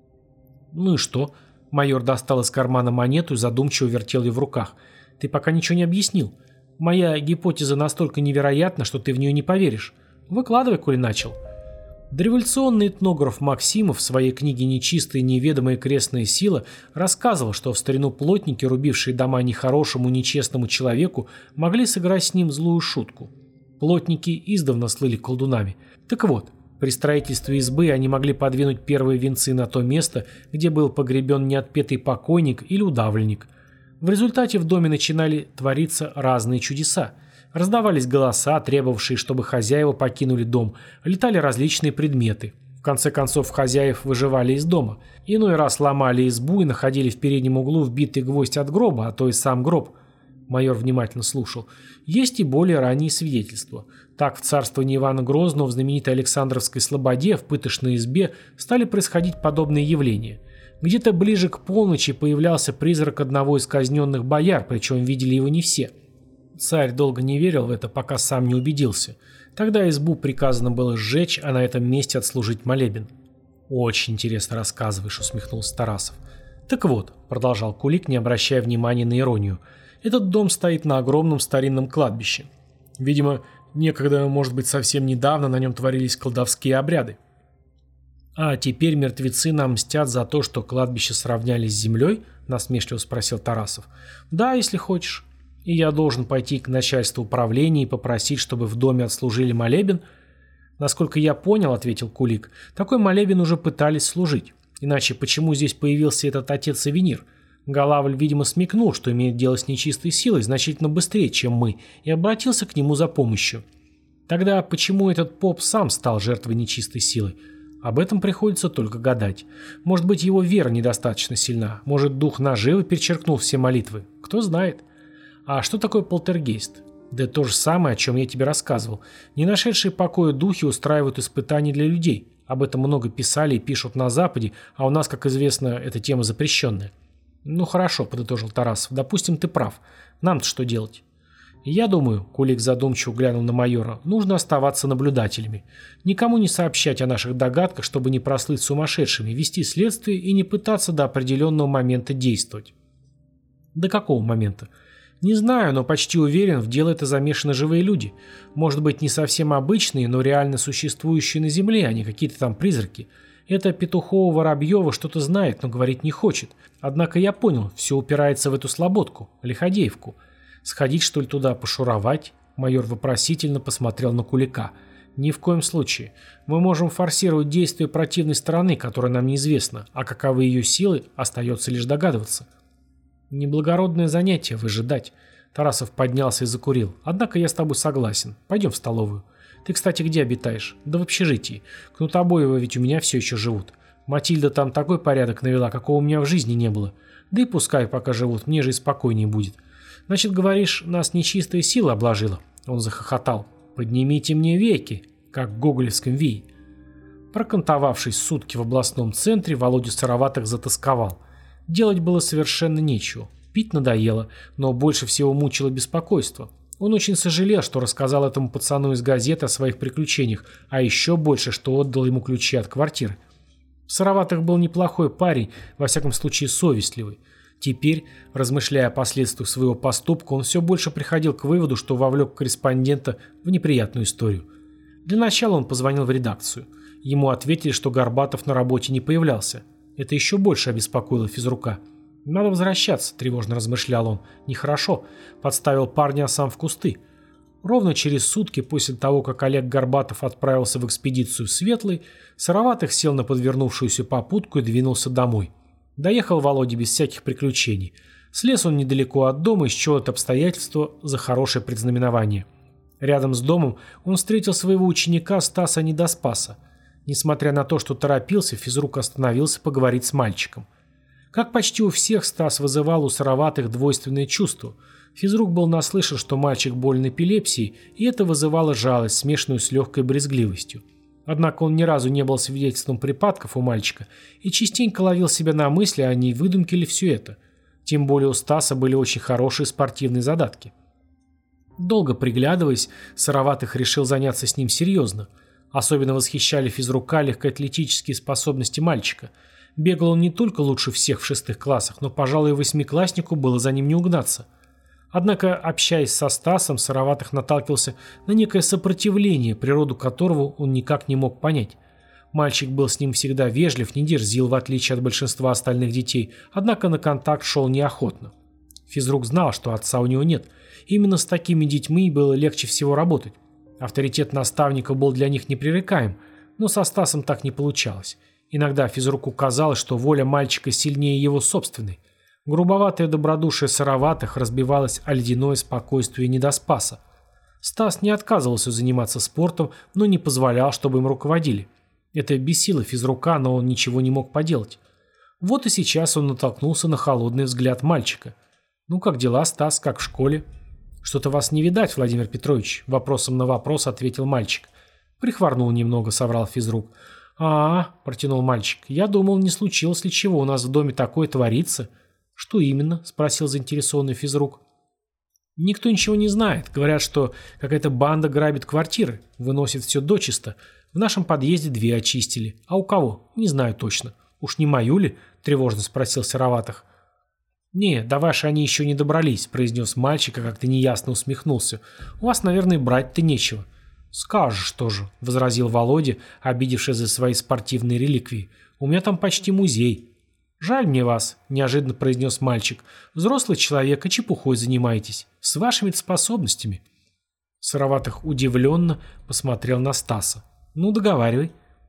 Ну и что? Майор достал из кармана монету и задумчиво вертел ее в руках. Ты пока ничего не объяснил. Моя гипотеза настолько невероятна, что ты в нее не поверишь. Выкладывай, коли начал. Дореволюционный этнограф Максимов в своей книге «Нечистая и неведомая крестная сила» рассказывал, что в старину плотники, рубившие дома нехорошему, нечестному человеку, могли сыграть с ним злую шутку. Плотники издавна слыли колдунами. Так вот, при строительстве избы они могли подвинуть первые венцы на то место, где был погребен неотпетый покойник или удавленник. В результате в доме начинали твориться разные чудеса. Раздавались голоса, требовавшие, чтобы хозяева покинули дом, летали различные предметы. В конце концов, хозяев выживали из дома. Иной раз ломали избу и находили в переднем углу вбитый гвоздь от гроба, а то и сам гроб. Майор внимательно слушал. Есть и более ранние свидетельства. Так, в царствовании Ивана Грозного в знаменитой Александровской слободе в пытошной избе стали происходить подобные явления. Где-то ближе к полночи появлялся призрак одного из казненных бояр, причем видели его не все. Царь долго не верил в это, пока сам не убедился. Тогда избу приказано было сжечь, а на этом месте отслужить молебен. «Очень интересно рассказываешь», — усмехнулся Тарасов. «Так вот», — продолжал Кулик, не обращая внимания на иронию, «этот дом стоит на огромном старинном кладбище. Видимо, некогда, может быть, совсем недавно на нем творились колдовские обряды. А теперь мертвецы нам мстят за то, что кладбище сравняли с землей?» — насмешливо спросил Тарасов. «Да, если хочешь. И я должен пойти к начальству управления и попросить, чтобы в доме отслужили молебен?» «Насколько я понял», — ответил Кулик, — «такой молебен уже пытались служить. Иначе почему здесь появился этот отец-сувенир? Галавль, видимо, смекнул, что имеет дело с нечистой силой значительно быстрее, чем мы, и обратился к нему за помощью. Тогда почему этот поп сам стал жертвой нечистой силы? Об этом приходится только гадать. Может быть, его вера недостаточно сильна, может, дух наживы перечеркнул все молитвы, кто знает». А что такое полтергейст? Да то же самое, о чем я тебе рассказывал. Не нашедшие покоя духи устраивают испытания для людей. Об этом много писали и пишут на Западе, а у нас, как известно, эта тема запрещенная. Ну хорошо, подытожил Тарасов, допустим, ты прав. Нам-то что делать? Я думаю, Кулик задумчиво глянул на майора, нужно оставаться наблюдателями. Никому не сообщать о наших догадках, чтобы не прослыть сумасшедшими, вести следствие и не пытаться до определенного момента действовать. До какого момента? Не знаю, но почти уверен, в дело это замешаны живые люди. Может быть, не совсем обычные, но реально существующие на земле, а не какие-то там призраки. Это Петухова-Воробьева что-то знает, но говорить не хочет. Однако я понял, все упирается в эту слободку, Лиходеевку. Сходить, что ли, туда пошуровать? Майор вопросительно посмотрел на Кулика. Ни в коем случае. Мы можем форсировать действия противной стороны, которая нам неизвестна, а каковы ее силы, остается лишь догадываться. Неблагородное занятие выжидать. Тарасов поднялся и закурил. Однако я с тобой согласен. Пойдем в столовую. Ты, кстати, где обитаешь? Да в общежитии. Кнутобоева ведь у меня все еще живут. Матильда там такой порядок навела, какого у меня в жизни не было. Да и пускай пока живут, мне же и спокойнее будет. Значит, говоришь, нас нечистая сила обложила? Он захохотал. Поднимите мне веки, как в гоголевском вии. Прокантовавшись сутки в областном центре, Володя Сыроватых затасковал. Делать было совершенно нечего. Пить надоело, но больше всего мучило беспокойство. Он очень сожалел, что рассказал этому пацану из газеты о своих приключениях, а еще больше, что отдал ему ключи от квартиры. Сыроватых был неплохой парень, во всяком случае совестливый. Теперь, размышляя о последствиях своего поступка, он все больше приходил к выводу, что вовлек корреспондента в неприятную историю. Для начала он позвонил в редакцию. Ему ответили, что Горбатов на работе не появлялся. Это еще больше обеспокоило физрука. «Надо возвращаться», — тревожно размышлял он. «Нехорошо. Подставил парня, а сам в кусты». Ровно через сутки после того, как Олег Горбатов отправился в экспедицию в Светлый, Сыроватых сел на подвернувшуюся попутку и двинулся домой. Доехал Володя без всяких приключений. Слез он недалеко от дома и счел это обстоятельство за хорошее предзнаменование. Рядом с домом он встретил своего ученика Стаса Недоспаса. Несмотря на то, что торопился, физрук остановился поговорить с мальчиком. Как почти у всех, Стас вызывал у Сыроватых двойственное чувство. Физрук был наслышан, что мальчик болен эпилепсией, и это вызывало жалость, смешанную с легкой брезгливостью. Однако он ни разу не был свидетельством припадков у мальчика и частенько ловил себя на мысли, а не выдумки ли все это. Тем более у Стаса были очень хорошие спортивные задатки. Долго приглядываясь, Сыроватых решил заняться с ним серьезно. Особенно восхищали физрука легкоатлетические способности мальчика. Бегал он не только лучше всех в шестых классах, но, пожалуй, восьмикласснику было за ним не угнаться. Однако, общаясь со Стасом, Сыроватых наталкивался на некое сопротивление, природу которого он никак не мог понять. Мальчик был с ним всегда вежлив, не дерзил, в отличие от большинства остальных детей, однако на контакт шел неохотно. Физрук знал, что отца у него нет. Именно с такими детьми было легче всего работать. Авторитет наставника был для них непререкаем, но со Стасом так не получалось. Иногда физруку казалось, что воля мальчика сильнее его собственной. Грубоватое добродушие Сыроватых разбивалось о ледяное спокойствие Недоспаса. Стас не отказывался заниматься спортом, но не позволял, чтобы им руководили. Это бесило физрука, но он ничего не мог поделать. Вот и сейчас он натолкнулся на холодный взгляд мальчика. «Ну как дела, Стас, как в школе?» «Что-то вас не видать, Владимир Петрович», — вопросом на вопрос ответил мальчик. «Прихворнул немного», — соврал физрук. «А-а», — протянул мальчик, — «я думал, не случилось ли чего, у нас в доме такое творится». «Что именно?» — спросил заинтересованный физрук. «Никто ничего не знает. Говорят, что какая-то банда грабит квартиры, выносит все дочисто. В нашем подъезде две очистили. А у кого? Не знаю точно. Уж не мою ли?» — тревожно спросил Сыроватых. «Не, до вашей они еще не добрались», — произнес мальчик, а как-то неясно усмехнулся. «У вас, наверное, брать-то нечего». «Скажешь тоже», — возразил Володя, обидевшись за свои спортивные реликвии. «У меня там почти музей». «Жаль мне вас», — неожиданно произнес мальчик. «Взрослый человек, а чепухой занимаетесь. С вашими-то способностями». Сыроватых удивленно посмотрел на Стаса. «Ну, договаривай».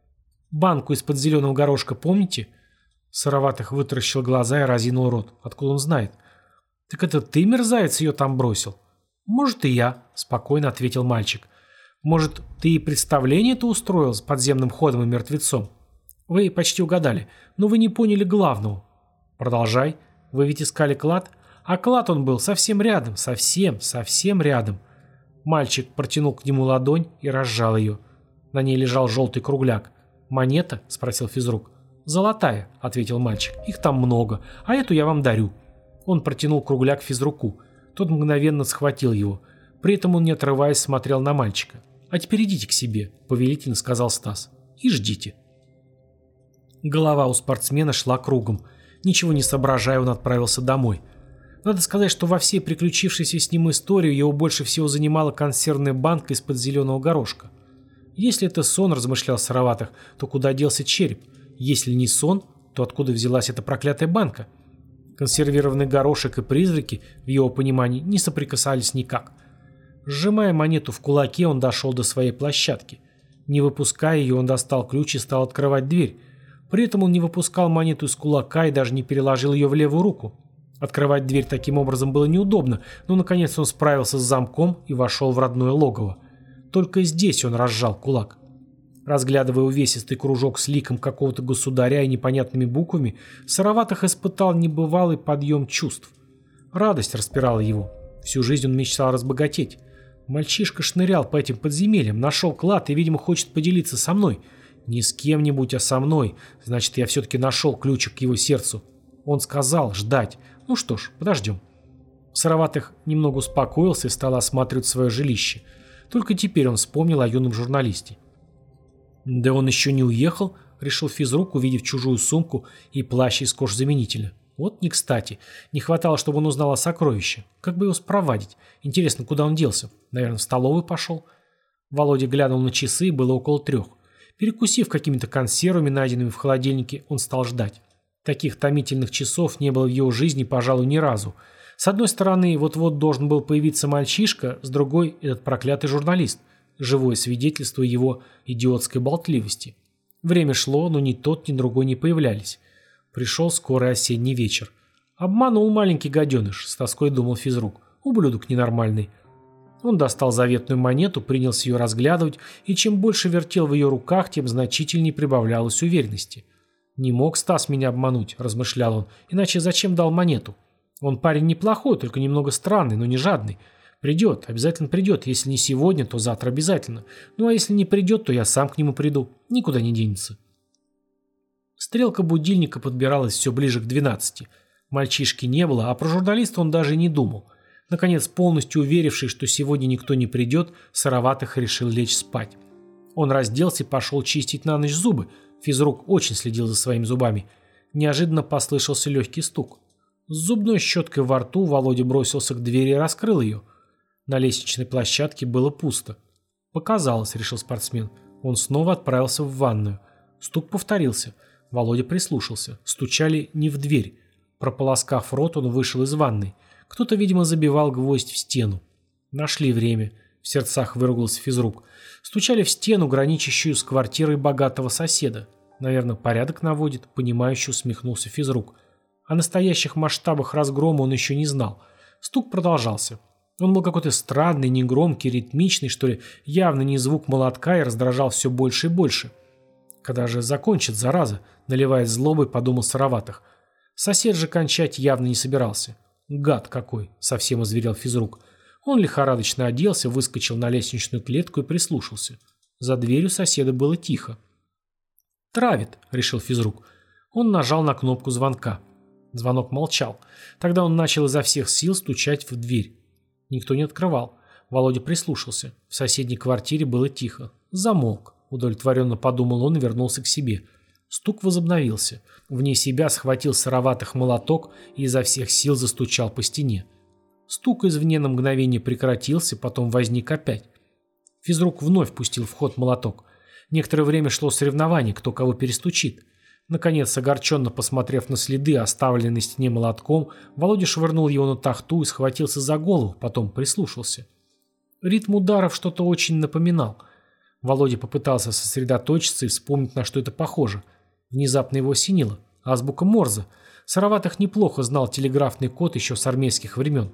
«Банку из-под зеленого горошка помните?» Сыроватых вытаращил глаза и разинул рот. Откуда он знает? «Так это ты, мерзавец, ее там бросил?» «Может, и я», — спокойно ответил мальчик. «Может, ты и представление-то устроил с подземным ходом и мертвецом?» «Вы почти угадали, но вы не поняли главного». «Продолжай. Вы ведь искали клад?» «А клад он был совсем рядом, совсем, совсем рядом». Мальчик протянул к нему ладонь и разжал ее. На ней лежал желтый кругляк. «Монета?» — спросил физрук. «Золотая», — ответил мальчик. «Их там много, а эту я вам дарю». Он протянул кругляк физруку. Тот мгновенно схватил его. При этом он, не отрываясь, смотрел на мальчика. «А теперь идите к себе», — повелительно сказал Стас. «И ждите». Голова у спортсмена шла кругом. Ничего не соображая, он отправился домой. Надо сказать, что во всей приключившейся с ним истории его больше всего занимала консервная банка из-под зеленого горошка. Если это сон, размышлял Сыроватых, то куда делся череп? Если не сон, то откуда взялась эта проклятая банка? Консервированный горошек и призраки, в его понимании, не соприкасались никак. Сжимая монету в кулаке, он дошел до своей площадки. Не выпуская ее, он достал ключ и стал открывать дверь. При этом он не выпускал монету из кулака и даже не переложил ее в левую руку. Открывать дверь таким образом было неудобно, но наконец он справился с замком и вошел в родное логово. Только здесь он разжал кулак. Разглядывая увесистый кружок с ликом какого-то государя и непонятными буквами, Сыроватых испытал небывалый подъем чувств. Радость распирала его. Всю жизнь он мечтал разбогатеть. Мальчишка шнырял по этим подземельям, нашел клад и, видимо, хочет поделиться со мной. Не с кем-нибудь, а со мной. Значит, я все-таки нашел ключик к его сердцу. Он сказал ждать. Ну что ж, подождем. Сыроватых немного успокоился и стал осматривать свое жилище. Только теперь он вспомнил о юном журналисте. «Да он еще не уехал», — решил физрук, увидев чужую сумку и плащ из кожзаменителя. Вот не кстати. Не хватало, чтобы он узнал о сокровище. Как бы его спровадить? Интересно, куда он делся? Наверное, в столовую пошел? Володя глянул на часы, было около трех. Перекусив какими-то консервами, найденными в холодильнике, он стал ждать. Таких томительных часов не было в его жизни, пожалуй, ни разу. С одной стороны, вот-вот должен был появиться мальчишка, с другой – этот проклятый журналист, живое свидетельство его идиотской болтливости. Время шло, но ни тот, ни другой не появлялись. Пришел скорый осенний вечер. «Обманул маленький гаденыш», – с тоской думал физрук. «Ублюдок ненормальный». Он достал заветную монету, принялся ее разглядывать, и чем больше вертел в ее руках, тем значительнее прибавлялось уверенности. «Не мог Стас меня обмануть», – размышлял он, – «иначе зачем дал монету? Он парень неплохой, только немного странный, но не жадный. Придет, обязательно придет, если не сегодня, то завтра обязательно. Ну а если не придет, то я сам к нему приду, никуда не денется». Стрелка будильника подбиралась все ближе к двенадцати. Мальчишки не было, а про журналиста он даже не думал. Наконец, полностью уверившись, что сегодня никто не придет, Сыроватых решил лечь спать. Он разделся и пошел чистить на ночь зубы. Физрук очень следил за своими зубами. Неожиданно послышался легкий стук. С зубной щеткой во рту Володя бросился к двери и раскрыл ее. На лестничной площадке было пусто. «Показалось», — решил спортсмен. Он снова отправился в ванную. Стук повторился. Володя прислушался. Стучали не в дверь. Прополоскав рот, он вышел из ванной. Кто-то, видимо, забивал гвоздь в стену. Нашли время. В сердцах выругался физрук. Стучали в стену, граничащую с квартирой богатого соседа. Наверное, порядок наводит, понимающе усмехнулся физрук. О настоящих масштабах разгрома он еще не знал. Стук продолжался. Он был какой-то странный, негромкий, ритмичный, что ли, явно не звук молотка, и раздражал все больше и больше. Когда же закончит, зараза, наливаясь злобой, подумал Сыроватых. Сосед же кончать явно не собирался. «Гад какой!» — совсем озверел физрук. Он лихорадочно оделся, выскочил на лестничную клетку и прислушался. За дверью соседа было тихо. «Травит», — решил физрук. Он нажал на кнопку звонка. Звонок молчал. Тогда он начал изо всех сил стучать в дверь. Никто не открывал. Володя прислушался. В соседней квартире было тихо. Замолк. Удовлетворенно подумал он и вернулся к себе. Стук возобновился. Вне себя схватил Сыроватых молоток и изо всех сил застучал по стене. Стук извне на мгновение прекратился, потом возник опять. Физрук вновь пустил в ход молоток. Некоторое время шло соревнование, кто кого перестучит. Наконец, огорченно посмотрев на следы, оставленные на стене молотком, Володя швырнул его на тахту и схватился за голову, потом прислушался. Ритм ударов что-то очень напоминал. Володя попытался сосредоточиться и вспомнить, на что это похоже. Внезапно его осенило. Азбука Морзе. Сыроватых неплохо знал телеграфный код еще с армейских времен.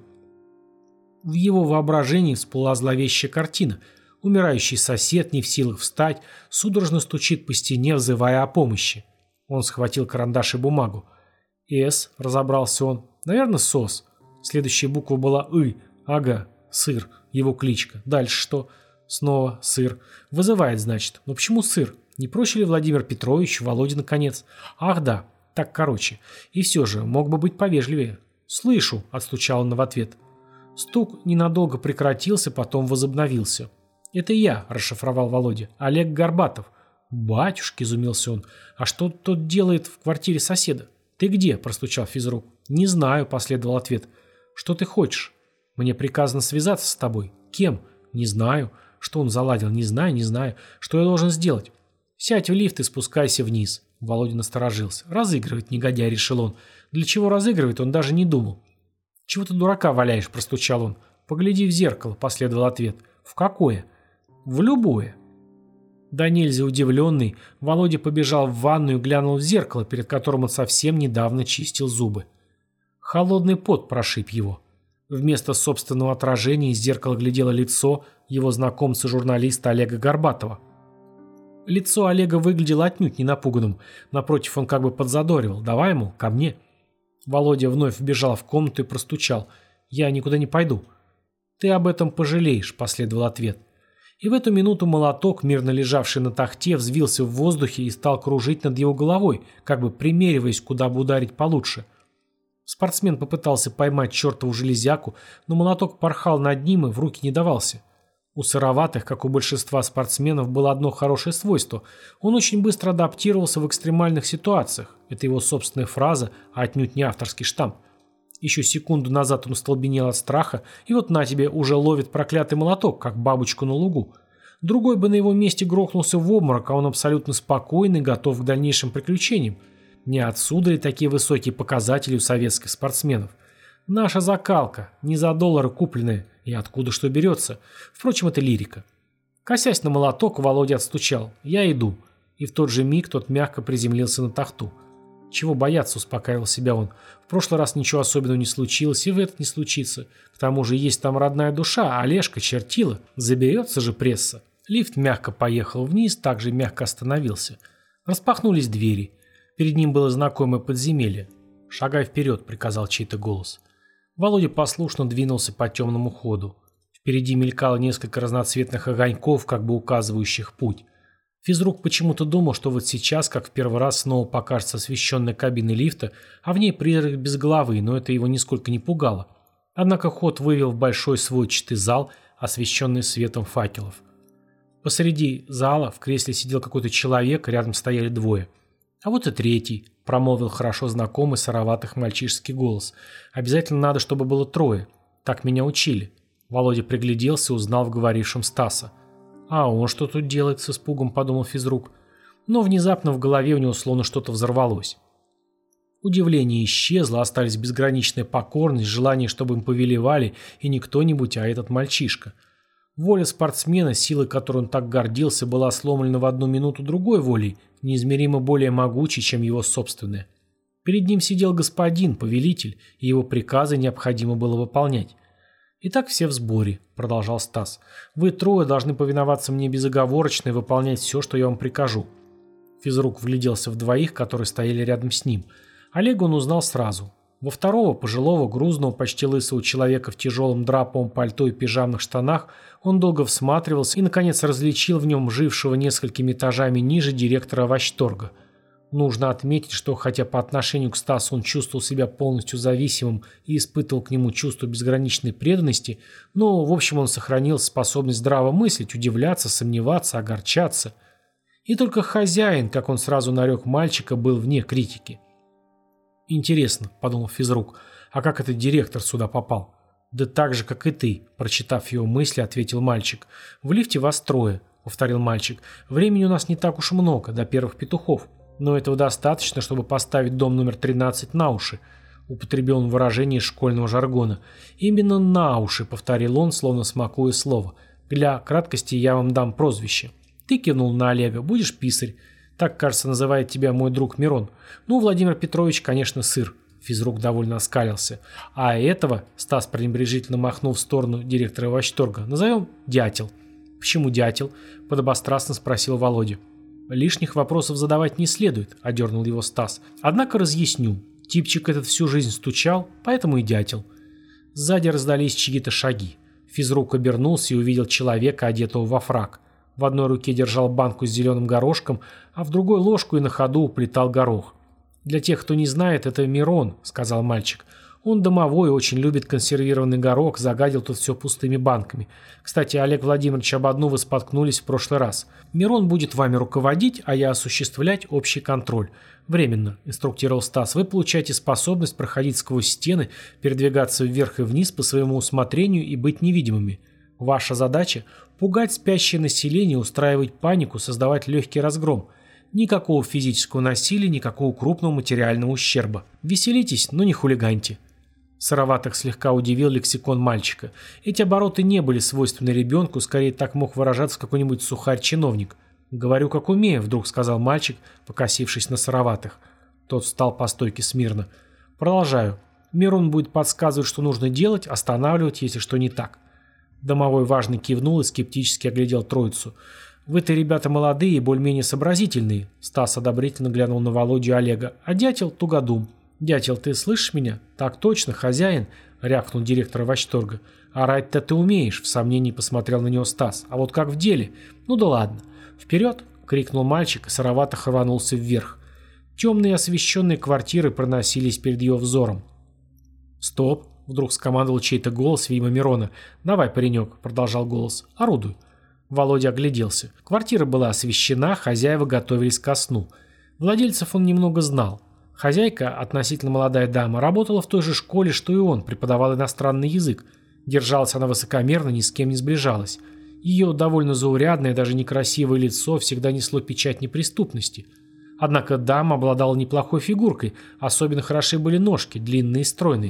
В его воображении всплыла зловещая картина. Умирающий сосед, не в силах встать, судорожно стучит по стене, взывая о помощи. Он схватил карандаш и бумагу. «С», — разобрался он. «Наверное, СОС». Следующая буква была «ы». Ага, сыр, его кличка. Дальше что? Снова сыр. Вызывает, значит. Но почему сыр? Не проще ли Владимир Петрович, Володя, наконец? Ах, да. Так, короче. И все же, мог бы быть повежливее. «Слышу», — отстучал он в ответ. Стук ненадолго прекратился, потом возобновился. «Это я», — расшифровал Володя. «Олег Горбатов». «Батюшки», — изумился он, — «а что тот делает в квартире соседа?» «Ты где?» — простучал физрук. «Не знаю», — последовал ответ. «Что ты хочешь?» «Мне приказано связаться с тобой». «Кем?» «Не знаю». «Что он заладил?» «Не знаю, не знаю». «Что я должен сделать?» «Сядь в лифт и спускайся вниз». Володя насторожился. «Разыгрывает, негодяй», — решил он. Для чего разыгрывает, он даже не думал. «Чего ты дурака валяешь?» — простучал он. «Погляди в зеркало», — последовал ответ. «В какое?» «В любое». Да нельзя удивленный, Володя побежал в ванную и глянул в зеркало, перед которым он совсем недавно чистил зубы. Холодный пот прошиб его. Вместо собственного отражения из зеркала глядело лицо его знакомца-журналиста Олега Горбатова. Лицо Олега выглядело отнюдь не напуганным. Напротив, он как бы подзадоривал. «Давай, мол, ко мне». Володя вновь вбежал в комнату и простучал. «Я никуда не пойду». «Ты об этом пожалеешь», — последовал ответ. И в эту минуту молоток, мирно лежавший на тахте, взвился в воздухе и стал кружить над его головой, как бы примериваясь, куда бы ударить получше. Спортсмен попытался поймать чертову железяку, но молоток порхал над ним и в руки не давался. У Сыроватых, как у большинства спортсменов, было одно хорошее свойство. Он очень быстро адаптировался в экстремальных ситуациях. Это его собственная фраза, а отнюдь не авторский штамп. Еще секунду назад он столбенел от страха, и вот на тебе уже ловит проклятый молоток, как бабочку на лугу. Другой бы на его месте грохнулся в обморок, а он абсолютно спокойный, готов к дальнейшим приключениям. Не отсюда ли такие высокие показатели у советских спортсменов? Наша закалка, не за доллары купленная, и откуда что берется. Впрочем, это лирика. Косясь на молоток, Володя отстучал. «Я иду». И в тот же миг тот мягко приземлился на тахту. «Чего бояться?» – успокаивал себя он. «В прошлый раз ничего особенного не случилось, и в этот не случится. К тому же есть там родная душа, а Олежка чертила. Заберется же пресса». Лифт мягко поехал вниз, также мягко остановился. Распахнулись двери. Перед ним было знакомое подземелье. «Шагай вперед», – приказал чей-то голос. Володя послушно двинулся по темному ходу. Впереди мелькало несколько разноцветных огоньков, как бы указывающих путь. Физрук почему-то думал, что вот сейчас, как в первый раз, снова покажется освещенная кабина лифта, а в ней призрак без головы, но это его нисколько не пугало. Однако ход вывел в большой сводчатый зал, освещенный светом факелов. Посреди зала в кресле сидел какой-то человек, рядом стояли двое. «А вот и третий», — промолвил хорошо знакомый сыроватых мальчишеский голос. «Обязательно надо, чтобы было трое. Так меня учили». Володя пригляделся и узнал в говорившем Стаса. «А он что тут делает?» — с испугом подумал физрук. Но внезапно в голове у него словно что-то взорвалось. Удивление исчезло, остались безграничная покорность, желание, чтобы им повелевали, и не кто-нибудь, а этот мальчишка. Воля спортсмена, силой которой он так гордился, была сломлена в одну минуту другой волей, неизмеримо более могучей, чем его собственная. Перед ним сидел господин, повелитель, и его приказы необходимо было выполнять. «Итак, все в сборе», — продолжал Стас. «Вы трое должны повиноваться мне безоговорочно и выполнять все, что я вам прикажу». Физрук вгляделся в двоих, которые стояли рядом с ним. Олега он узнал сразу. Во второго, пожилого, грузного, почти лысого человека в тяжелом драповом пальто и пижамных штанах он долго всматривался и, наконец, различил в нем жившего несколькими этажами ниже директора вачторга. Нужно отметить, что хотя по отношению к Стасу он чувствовал себя полностью зависимым и испытывал к нему чувство безграничной преданности, но, в общем, он сохранил способность здраво мыслить, удивляться, сомневаться, огорчаться. И только хозяин, как он сразу нарек мальчика, был вне критики. «Интересно», — подумал физрук, — «а как этот директор сюда попал?» «Да так же, как и ты», — прочитав его мысли, ответил мальчик. «В лифте вас трое», — повторил мальчик. «Времени у нас не так уж много, до первых петухов. Но этого достаточно, чтобы поставить дом номер тринадцать на уши», — употребил он выражение из школьного жаргона. «Именно на уши», — повторил он, словно смакуя слово. «Для краткости я вам дам прозвище. Ты кинул на Олега, будешь писарь. Так, кажется, называет тебя мой друг Мирон. Ну, Владимир Петрович, конечно, сыр». Физрук довольно оскалился. «А этого», — Стас пренебрежительно махнул в сторону директора вачторга, — «назовем дятел». «Почему дятел?» — подобострастно спросил Володя. «Лишних вопросов задавать не следует», — одернул его Стас. «Однако разъясню. Типчик этот всю жизнь стучал, поэтому и дятел». Сзади раздались чьи-то шаги. Физрук обернулся и увидел человека, одетого во фрак. В одной руке держал банку с зеленым горошком, а в другой ложку и на ходу уплетал горох. «Для тех, кто не знает, это Мирон», — сказал мальчик. «Он домовой, очень любит консервированный горох, загадил тут все пустыми банками. Кстати, Олег Владимирович, об одну вы споткнулись в прошлый раз. Мирон будет вами руководить, а я осуществлять общий контроль. Временно», — инструктировал Стас, — «вы получаете способность проходить сквозь стены, передвигаться вверх и вниз по своему усмотрению и быть невидимыми. Ваша задача — пугать спящее население, устраивать панику, создавать легкий разгром. Никакого физического насилия, никакого крупного материального ущерба. Веселитесь, но не хулиганьте». Сыроватых слегка удивил лексикон мальчика. Эти обороты не были свойственны ребенку, скорее так мог выражаться какой-нибудь сухарь-чиновник. «Говорю, как умею», — вдруг сказал мальчик, покосившись на Сыроватых. Тот встал по стойке смирно. «Продолжаю. Мирон будет подсказывать, что нужно делать, останавливать, если что не так». Домовой важно кивнул и скептически оглядел троицу. «Вы-то, ребята, молодые и более-менее сообразительные», — Стас одобрительно глянул на Володю и Олега. «А дятел — тугодум». «Дятел, ты слышишь меня?» «Так точно, хозяин», — рявкнул директор вачторга. «Орать-то ты умеешь», — в сомнении посмотрел на него Стас. «А вот как в деле? Ну да ладно». «Вперед!» — крикнул мальчик, и Сыроватых рванулся вверх. Темные освещенные квартиры проносились перед его взором. «Стоп!» — вдруг скомандовал чей-то голос, видимо, Мирона. «Давай, паренек», — продолжал голос, — «орудуй». Володя огляделся. Квартира была освещена, хозяева готовились ко сну. Владельцев он немного знал. Хозяйка, относительно молодая дама, работала в той же школе, что и он, преподавала иностранный язык. Держалась она высокомерно, ни с кем не сближалась. Ее довольно заурядное, даже некрасивое лицо всегда несло печать неприступности. Однако дама обладала неплохой фигуркой, особенно хороши были ножки, длинные и стройные.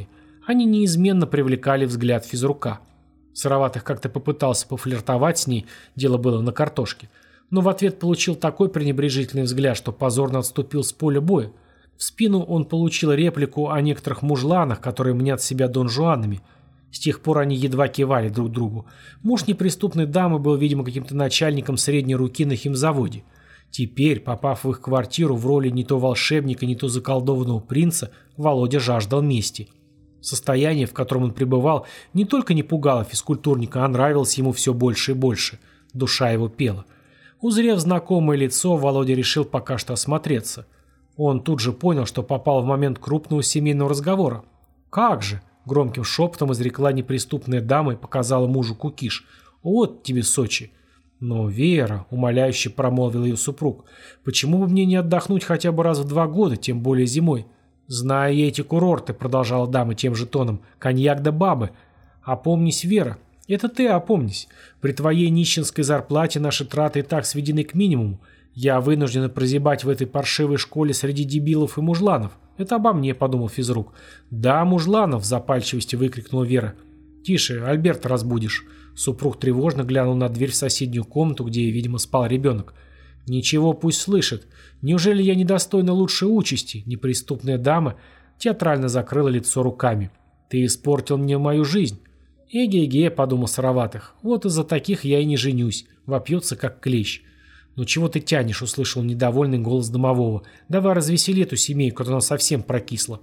Они неизменно привлекали взгляд физрука. Сыроватых как-то попытался пофлиртовать с ней, дело было на картошке, но в ответ получил такой пренебрежительный взгляд, что позорно отступил с поля боя. В спину он получил реплику о некоторых мужланах, которые мнят себя донжуанами. С тех пор они едва кивали друг другу. Муж неприступной дамы был, видимо, каким-то начальником средней руки на химзаводе. Теперь, попав в их квартиру в роли не то волшебника, не то заколдованного принца, Володя жаждал мести. Состояние, в котором он пребывал, не только не пугало физкультурника, а нравилось ему все больше и больше. Душа его пела. Узрев знакомое лицо, Володя решил пока что осмотреться. Он тут же понял, что попал в момент крупного семейного разговора. «Как же!» — громким шепотом изрекла неприступная дама и показала мужу кукиш. «Вот тебе Сочи!» «Но, Вера!» — умоляюще промолвил ее супруг. «Почему бы мне не отдохнуть хотя бы раз в два года, тем более зимой?» «Знаю я эти курорты», — продолжала дама тем же тоном. «Коньяк да бабы. Опомнись, Вера. Это ты опомнись. При твоей нищенской зарплате наши траты и так сведены к минимуму. Я вынуждена прозябать в этой паршивой школе среди дебилов и мужланов. Это обо мне», — подумал физрук. «Да, мужланов», — в запальчивости выкрикнула Вера. «Тише, Альберта разбудишь». Супруг тревожно глянул на дверь в соседнюю комнату, где, видимо, спал ребенок. «Ничего, пусть слышит. Неужели я недостойна лучшей участи?» Неприступная дама театрально закрыла лицо руками. «Ты испортил мне мою жизнь». «Эге-эге», — подумал Сыроватых. «Вот из-за таких я и не женюсь. Вопьется, как клещ». «Ну чего ты тянешь?» — услышал недовольный голос домового. «Давай развесели эту семейку, а то она совсем прокисла».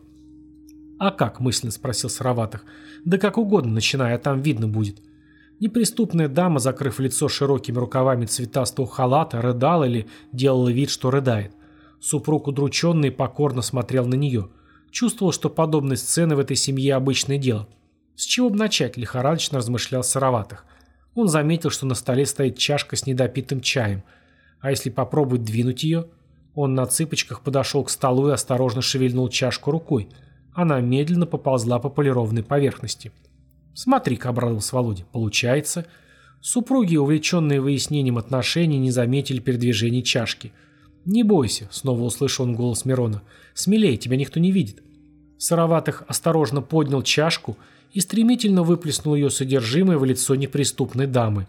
«А как?» — мысленно спросил Сыроватых. «Да как угодно, начиная, а там видно будет». Неприступная дама, закрыв лицо широкими рукавами цветастого халата, рыдала или делала вид, что рыдает. Супруг удрученный покорно смотрел на нее. Чувствовал, что подобные сцены в этой семье обычное дело. С чего бы начать, лихорадочно размышлял Сыроватых. Он заметил, что на столе стоит чашка с недопитым чаем. А если попробовать двинуть ее? Он на цыпочках подошел к столу и осторожно шевельнул чашку рукой. Она медленно поползла по полированной поверхности. «Смотри-ка», — обрадовался Володя, — «получается». Супруги, увлеченные выяснением отношений, не заметили передвижения чашки. «Не бойся», — снова услышал он голос Мирона. «Смелее, тебя никто не видит». Сыроватых осторожно поднял чашку и стремительно выплеснул ее содержимое в лицо неприступной дамы.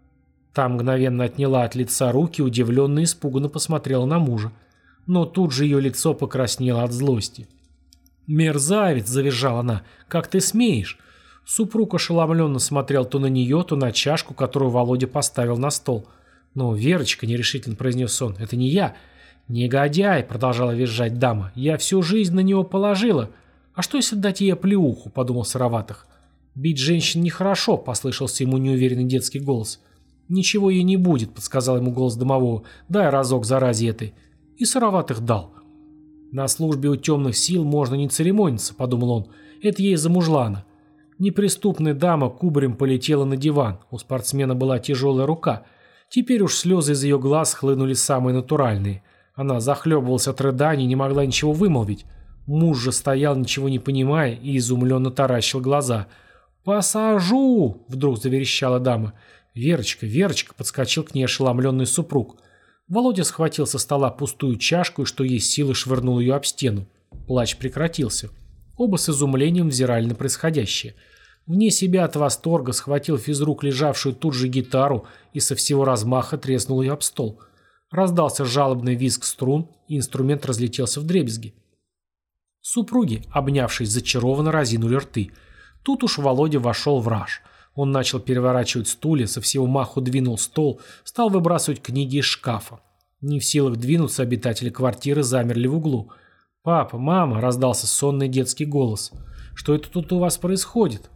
Та мгновенно отняла от лица руки, удивленно и испуганно посмотрела на мужа. Но тут же ее лицо покраснело от злости. «Мерзавец!» — завизжала она. «Как ты смеешь?» Супруг ошеломленно смотрел то на нее, то на чашку, которую Володя поставил на стол. «Но, Верочка», — нерешительно произнес он, — «это не я». «Негодяй», — продолжала визжать дама, — «я всю жизнь на него положила». «А что, если дать ей оплеуху?» — подумал Сыроватых. «Бить женщин нехорошо», — послышался ему неуверенный детский голос. «Ничего ей не будет», — подсказал ему голос домового. «Дай разок заразе этой». И Сыроватых дал. «На службе у темных сил можно не церемониться», — подумал он. «Это ей за мужлана». Неприступная дама кубарем полетела на диван. У спортсмена была тяжелая рука. Теперь уж слезы из ее глаз хлынули самые натуральные. Она захлебывалась от рыданий и не могла ничего вымолвить. Муж же стоял, ничего не понимая, и изумленно таращил глаза. «Посажу!» — вдруг заверещала дама. «Верочка, Верочка!» — подскочил к ней ошеломленный супруг. Володя схватил со стола пустую чашку и, что есть силы, швырнул ее об стену. Плач прекратился. Оба с изумлением взирали на происходящее. Вне себя от восторга схватил физрук лежавшую тут же гитару и со всего размаха треснул ее об стол. Раздался жалобный визг струн, и инструмент разлетелся вдребезги. Супруги, обнявшись, зачарованно разинули рты. Тут уж Володя вошел в раж. Он начал переворачивать стулья, со всего маху двинул стол, стал выбрасывать книги из шкафа. Не в силах двинуться, обитатели квартиры замерли в углу. «Папа, мама!» — раздался сонный детский голос. «Что это тут у вас происходит?»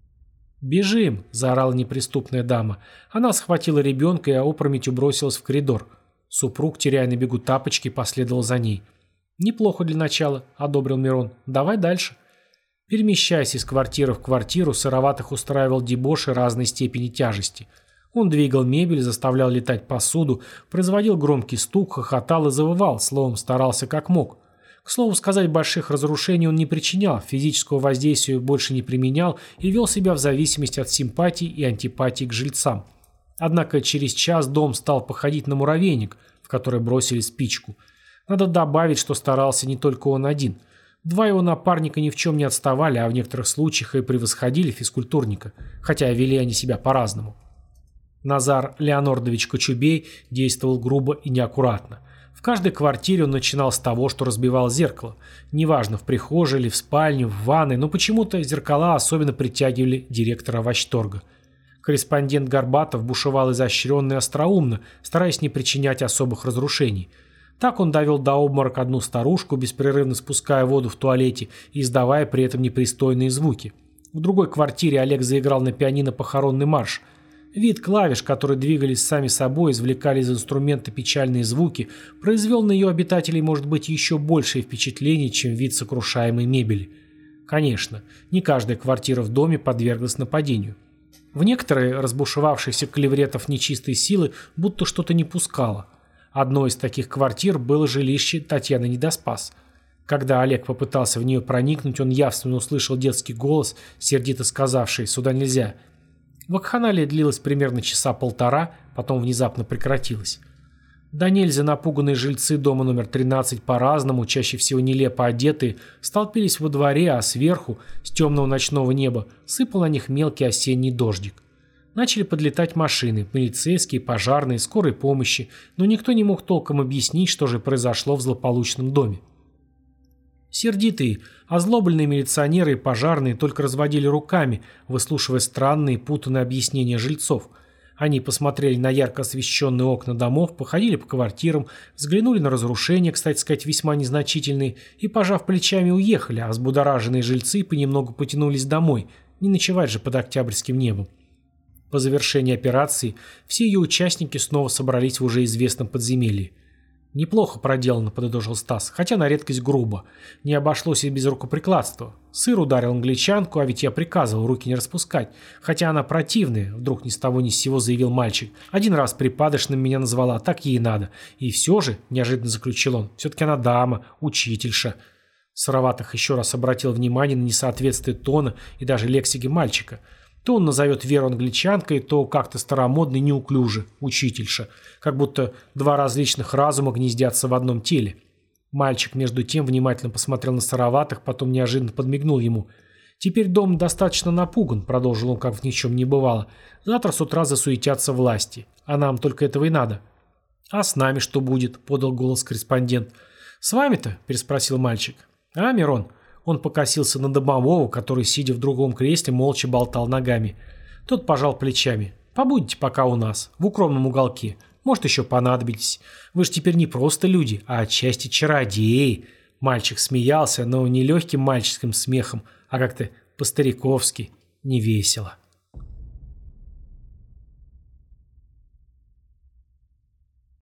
«Бежим!» — заорала неприступная дама. Она схватила ребенка и опрометью бросилась в коридор. Супруг, теряя на бегу тапочки, последовал за ней. «Неплохо для начала», — одобрил Мирон. «Давай дальше». Перемещаясь из квартиры в квартиру, Сыроватых устраивал дебоши разной степени тяжести. Он двигал мебель, заставлял летать посуду, производил громкий стук, хохотал и завывал, словом, старался как мог. К слову сказать, больших разрушений он не причинял, физического воздействия больше не применял и вел себя в зависимости от симпатий и антипатий к жильцам. Однако через час дом стал походить на муравейник, в который бросили спичку. Надо добавить, что старался не только он один. Два его напарника ни в чем не отставали, а в некоторых случаях и превосходили физкультурника, хотя вели они себя по-разному. Назар Леонардович Кочубей действовал грубо и неаккуратно. В каждой квартире он начинал с того, что разбивал зеркало. Неважно, в прихожей или в спальне, в ванной, но почему-то зеркала особенно притягивали директора Вачторга. Корреспондент Горбатов бушевал изощренно и остроумно, стараясь не причинять особых разрушений. Так он довел до обморока одну старушку, беспрерывно спуская воду в туалете и издавая при этом непристойные звуки. В другой квартире Олег заиграл на пианино похоронный марш. Вид клавиш, которые двигались сами собой, извлекали из инструмента печальные звуки, произвел на ее обитателей, может быть, еще большее впечатление, чем вид сокрушаемой мебели. Конечно, не каждая квартира в доме подверглась нападению. В некоторые разбушевавшихся клевретов нечистой силы будто что-то не пускало. Одной из таких квартир было жилище Татьяны Недоспас. Когда Олег попытался в нее проникнуть, он явственно услышал детский голос, сердито сказавший «сюда нельзя». Вакханалия длилась примерно часа полтора, потом внезапно прекратилась. Да нельзя напуганные жильцы дома номер тринадцать по-разному, чаще всего нелепо одетые, столпились во дворе, а сверху, с темного ночного неба, сыпал на них мелкий осенний дождик. Начали подлетать машины, полицейские, пожарные, скорой помощи, но никто не мог толком объяснить, что же произошло в злополучном доме. Сердитые, озлобленные милиционеры и пожарные только разводили руками, выслушивая странные путанные объяснения жильцов. Они посмотрели на ярко освещенные окна домов, походили по квартирам, взглянули на разрушения, кстати сказать, весьма незначительные, и, пожав плечами, уехали, а взбудораженные жильцы понемногу потянулись домой, не ночевать же под октябрьским небом. По завершении операции все ее участники снова собрались в уже известном подземелье. «Неплохо проделано», — подытожил Стас, хотя на редкость грубо. Не обошлось и без рукоприкладства. Сыр ударил англичанку, а ведь я приказывал руки не распускать. Хотя она противная, вдруг ни с того ни с сего заявил мальчик. Один раз припадочным меня назвала, так ей надо. И все же, неожиданно заключил он, все-таки она дама, учительша. Сыроватых еще раз обратил внимание на несоответствие тона и даже лексики мальчика. То он назовет Веру англичанкой, то как-то старомодно и неуклюже, учительша. Как будто два различных разума гнездятся в одном теле. Мальчик, между тем, внимательно посмотрел на Сыроватых, потом неожиданно подмигнул ему. «Теперь дом достаточно напуган», — продолжил он, как в ничем не бывало. «Завтра с утра засуетятся власти. А нам только этого и надо». «А с нами что будет?» — подал голос корреспондент. «С вами-то?» — переспросил мальчик. «А, Мирон?» Он покосился на домового, который, сидя в другом кресле, молча болтал ногами. Тот пожал плечами. «Побудьте пока у нас, в укромном уголке. Может, еще понадобитесь. Вы же теперь не просто люди, а отчасти чародеи». Мальчик смеялся, но не легким мальческим смехом, а как-то по-стариковски, невесело.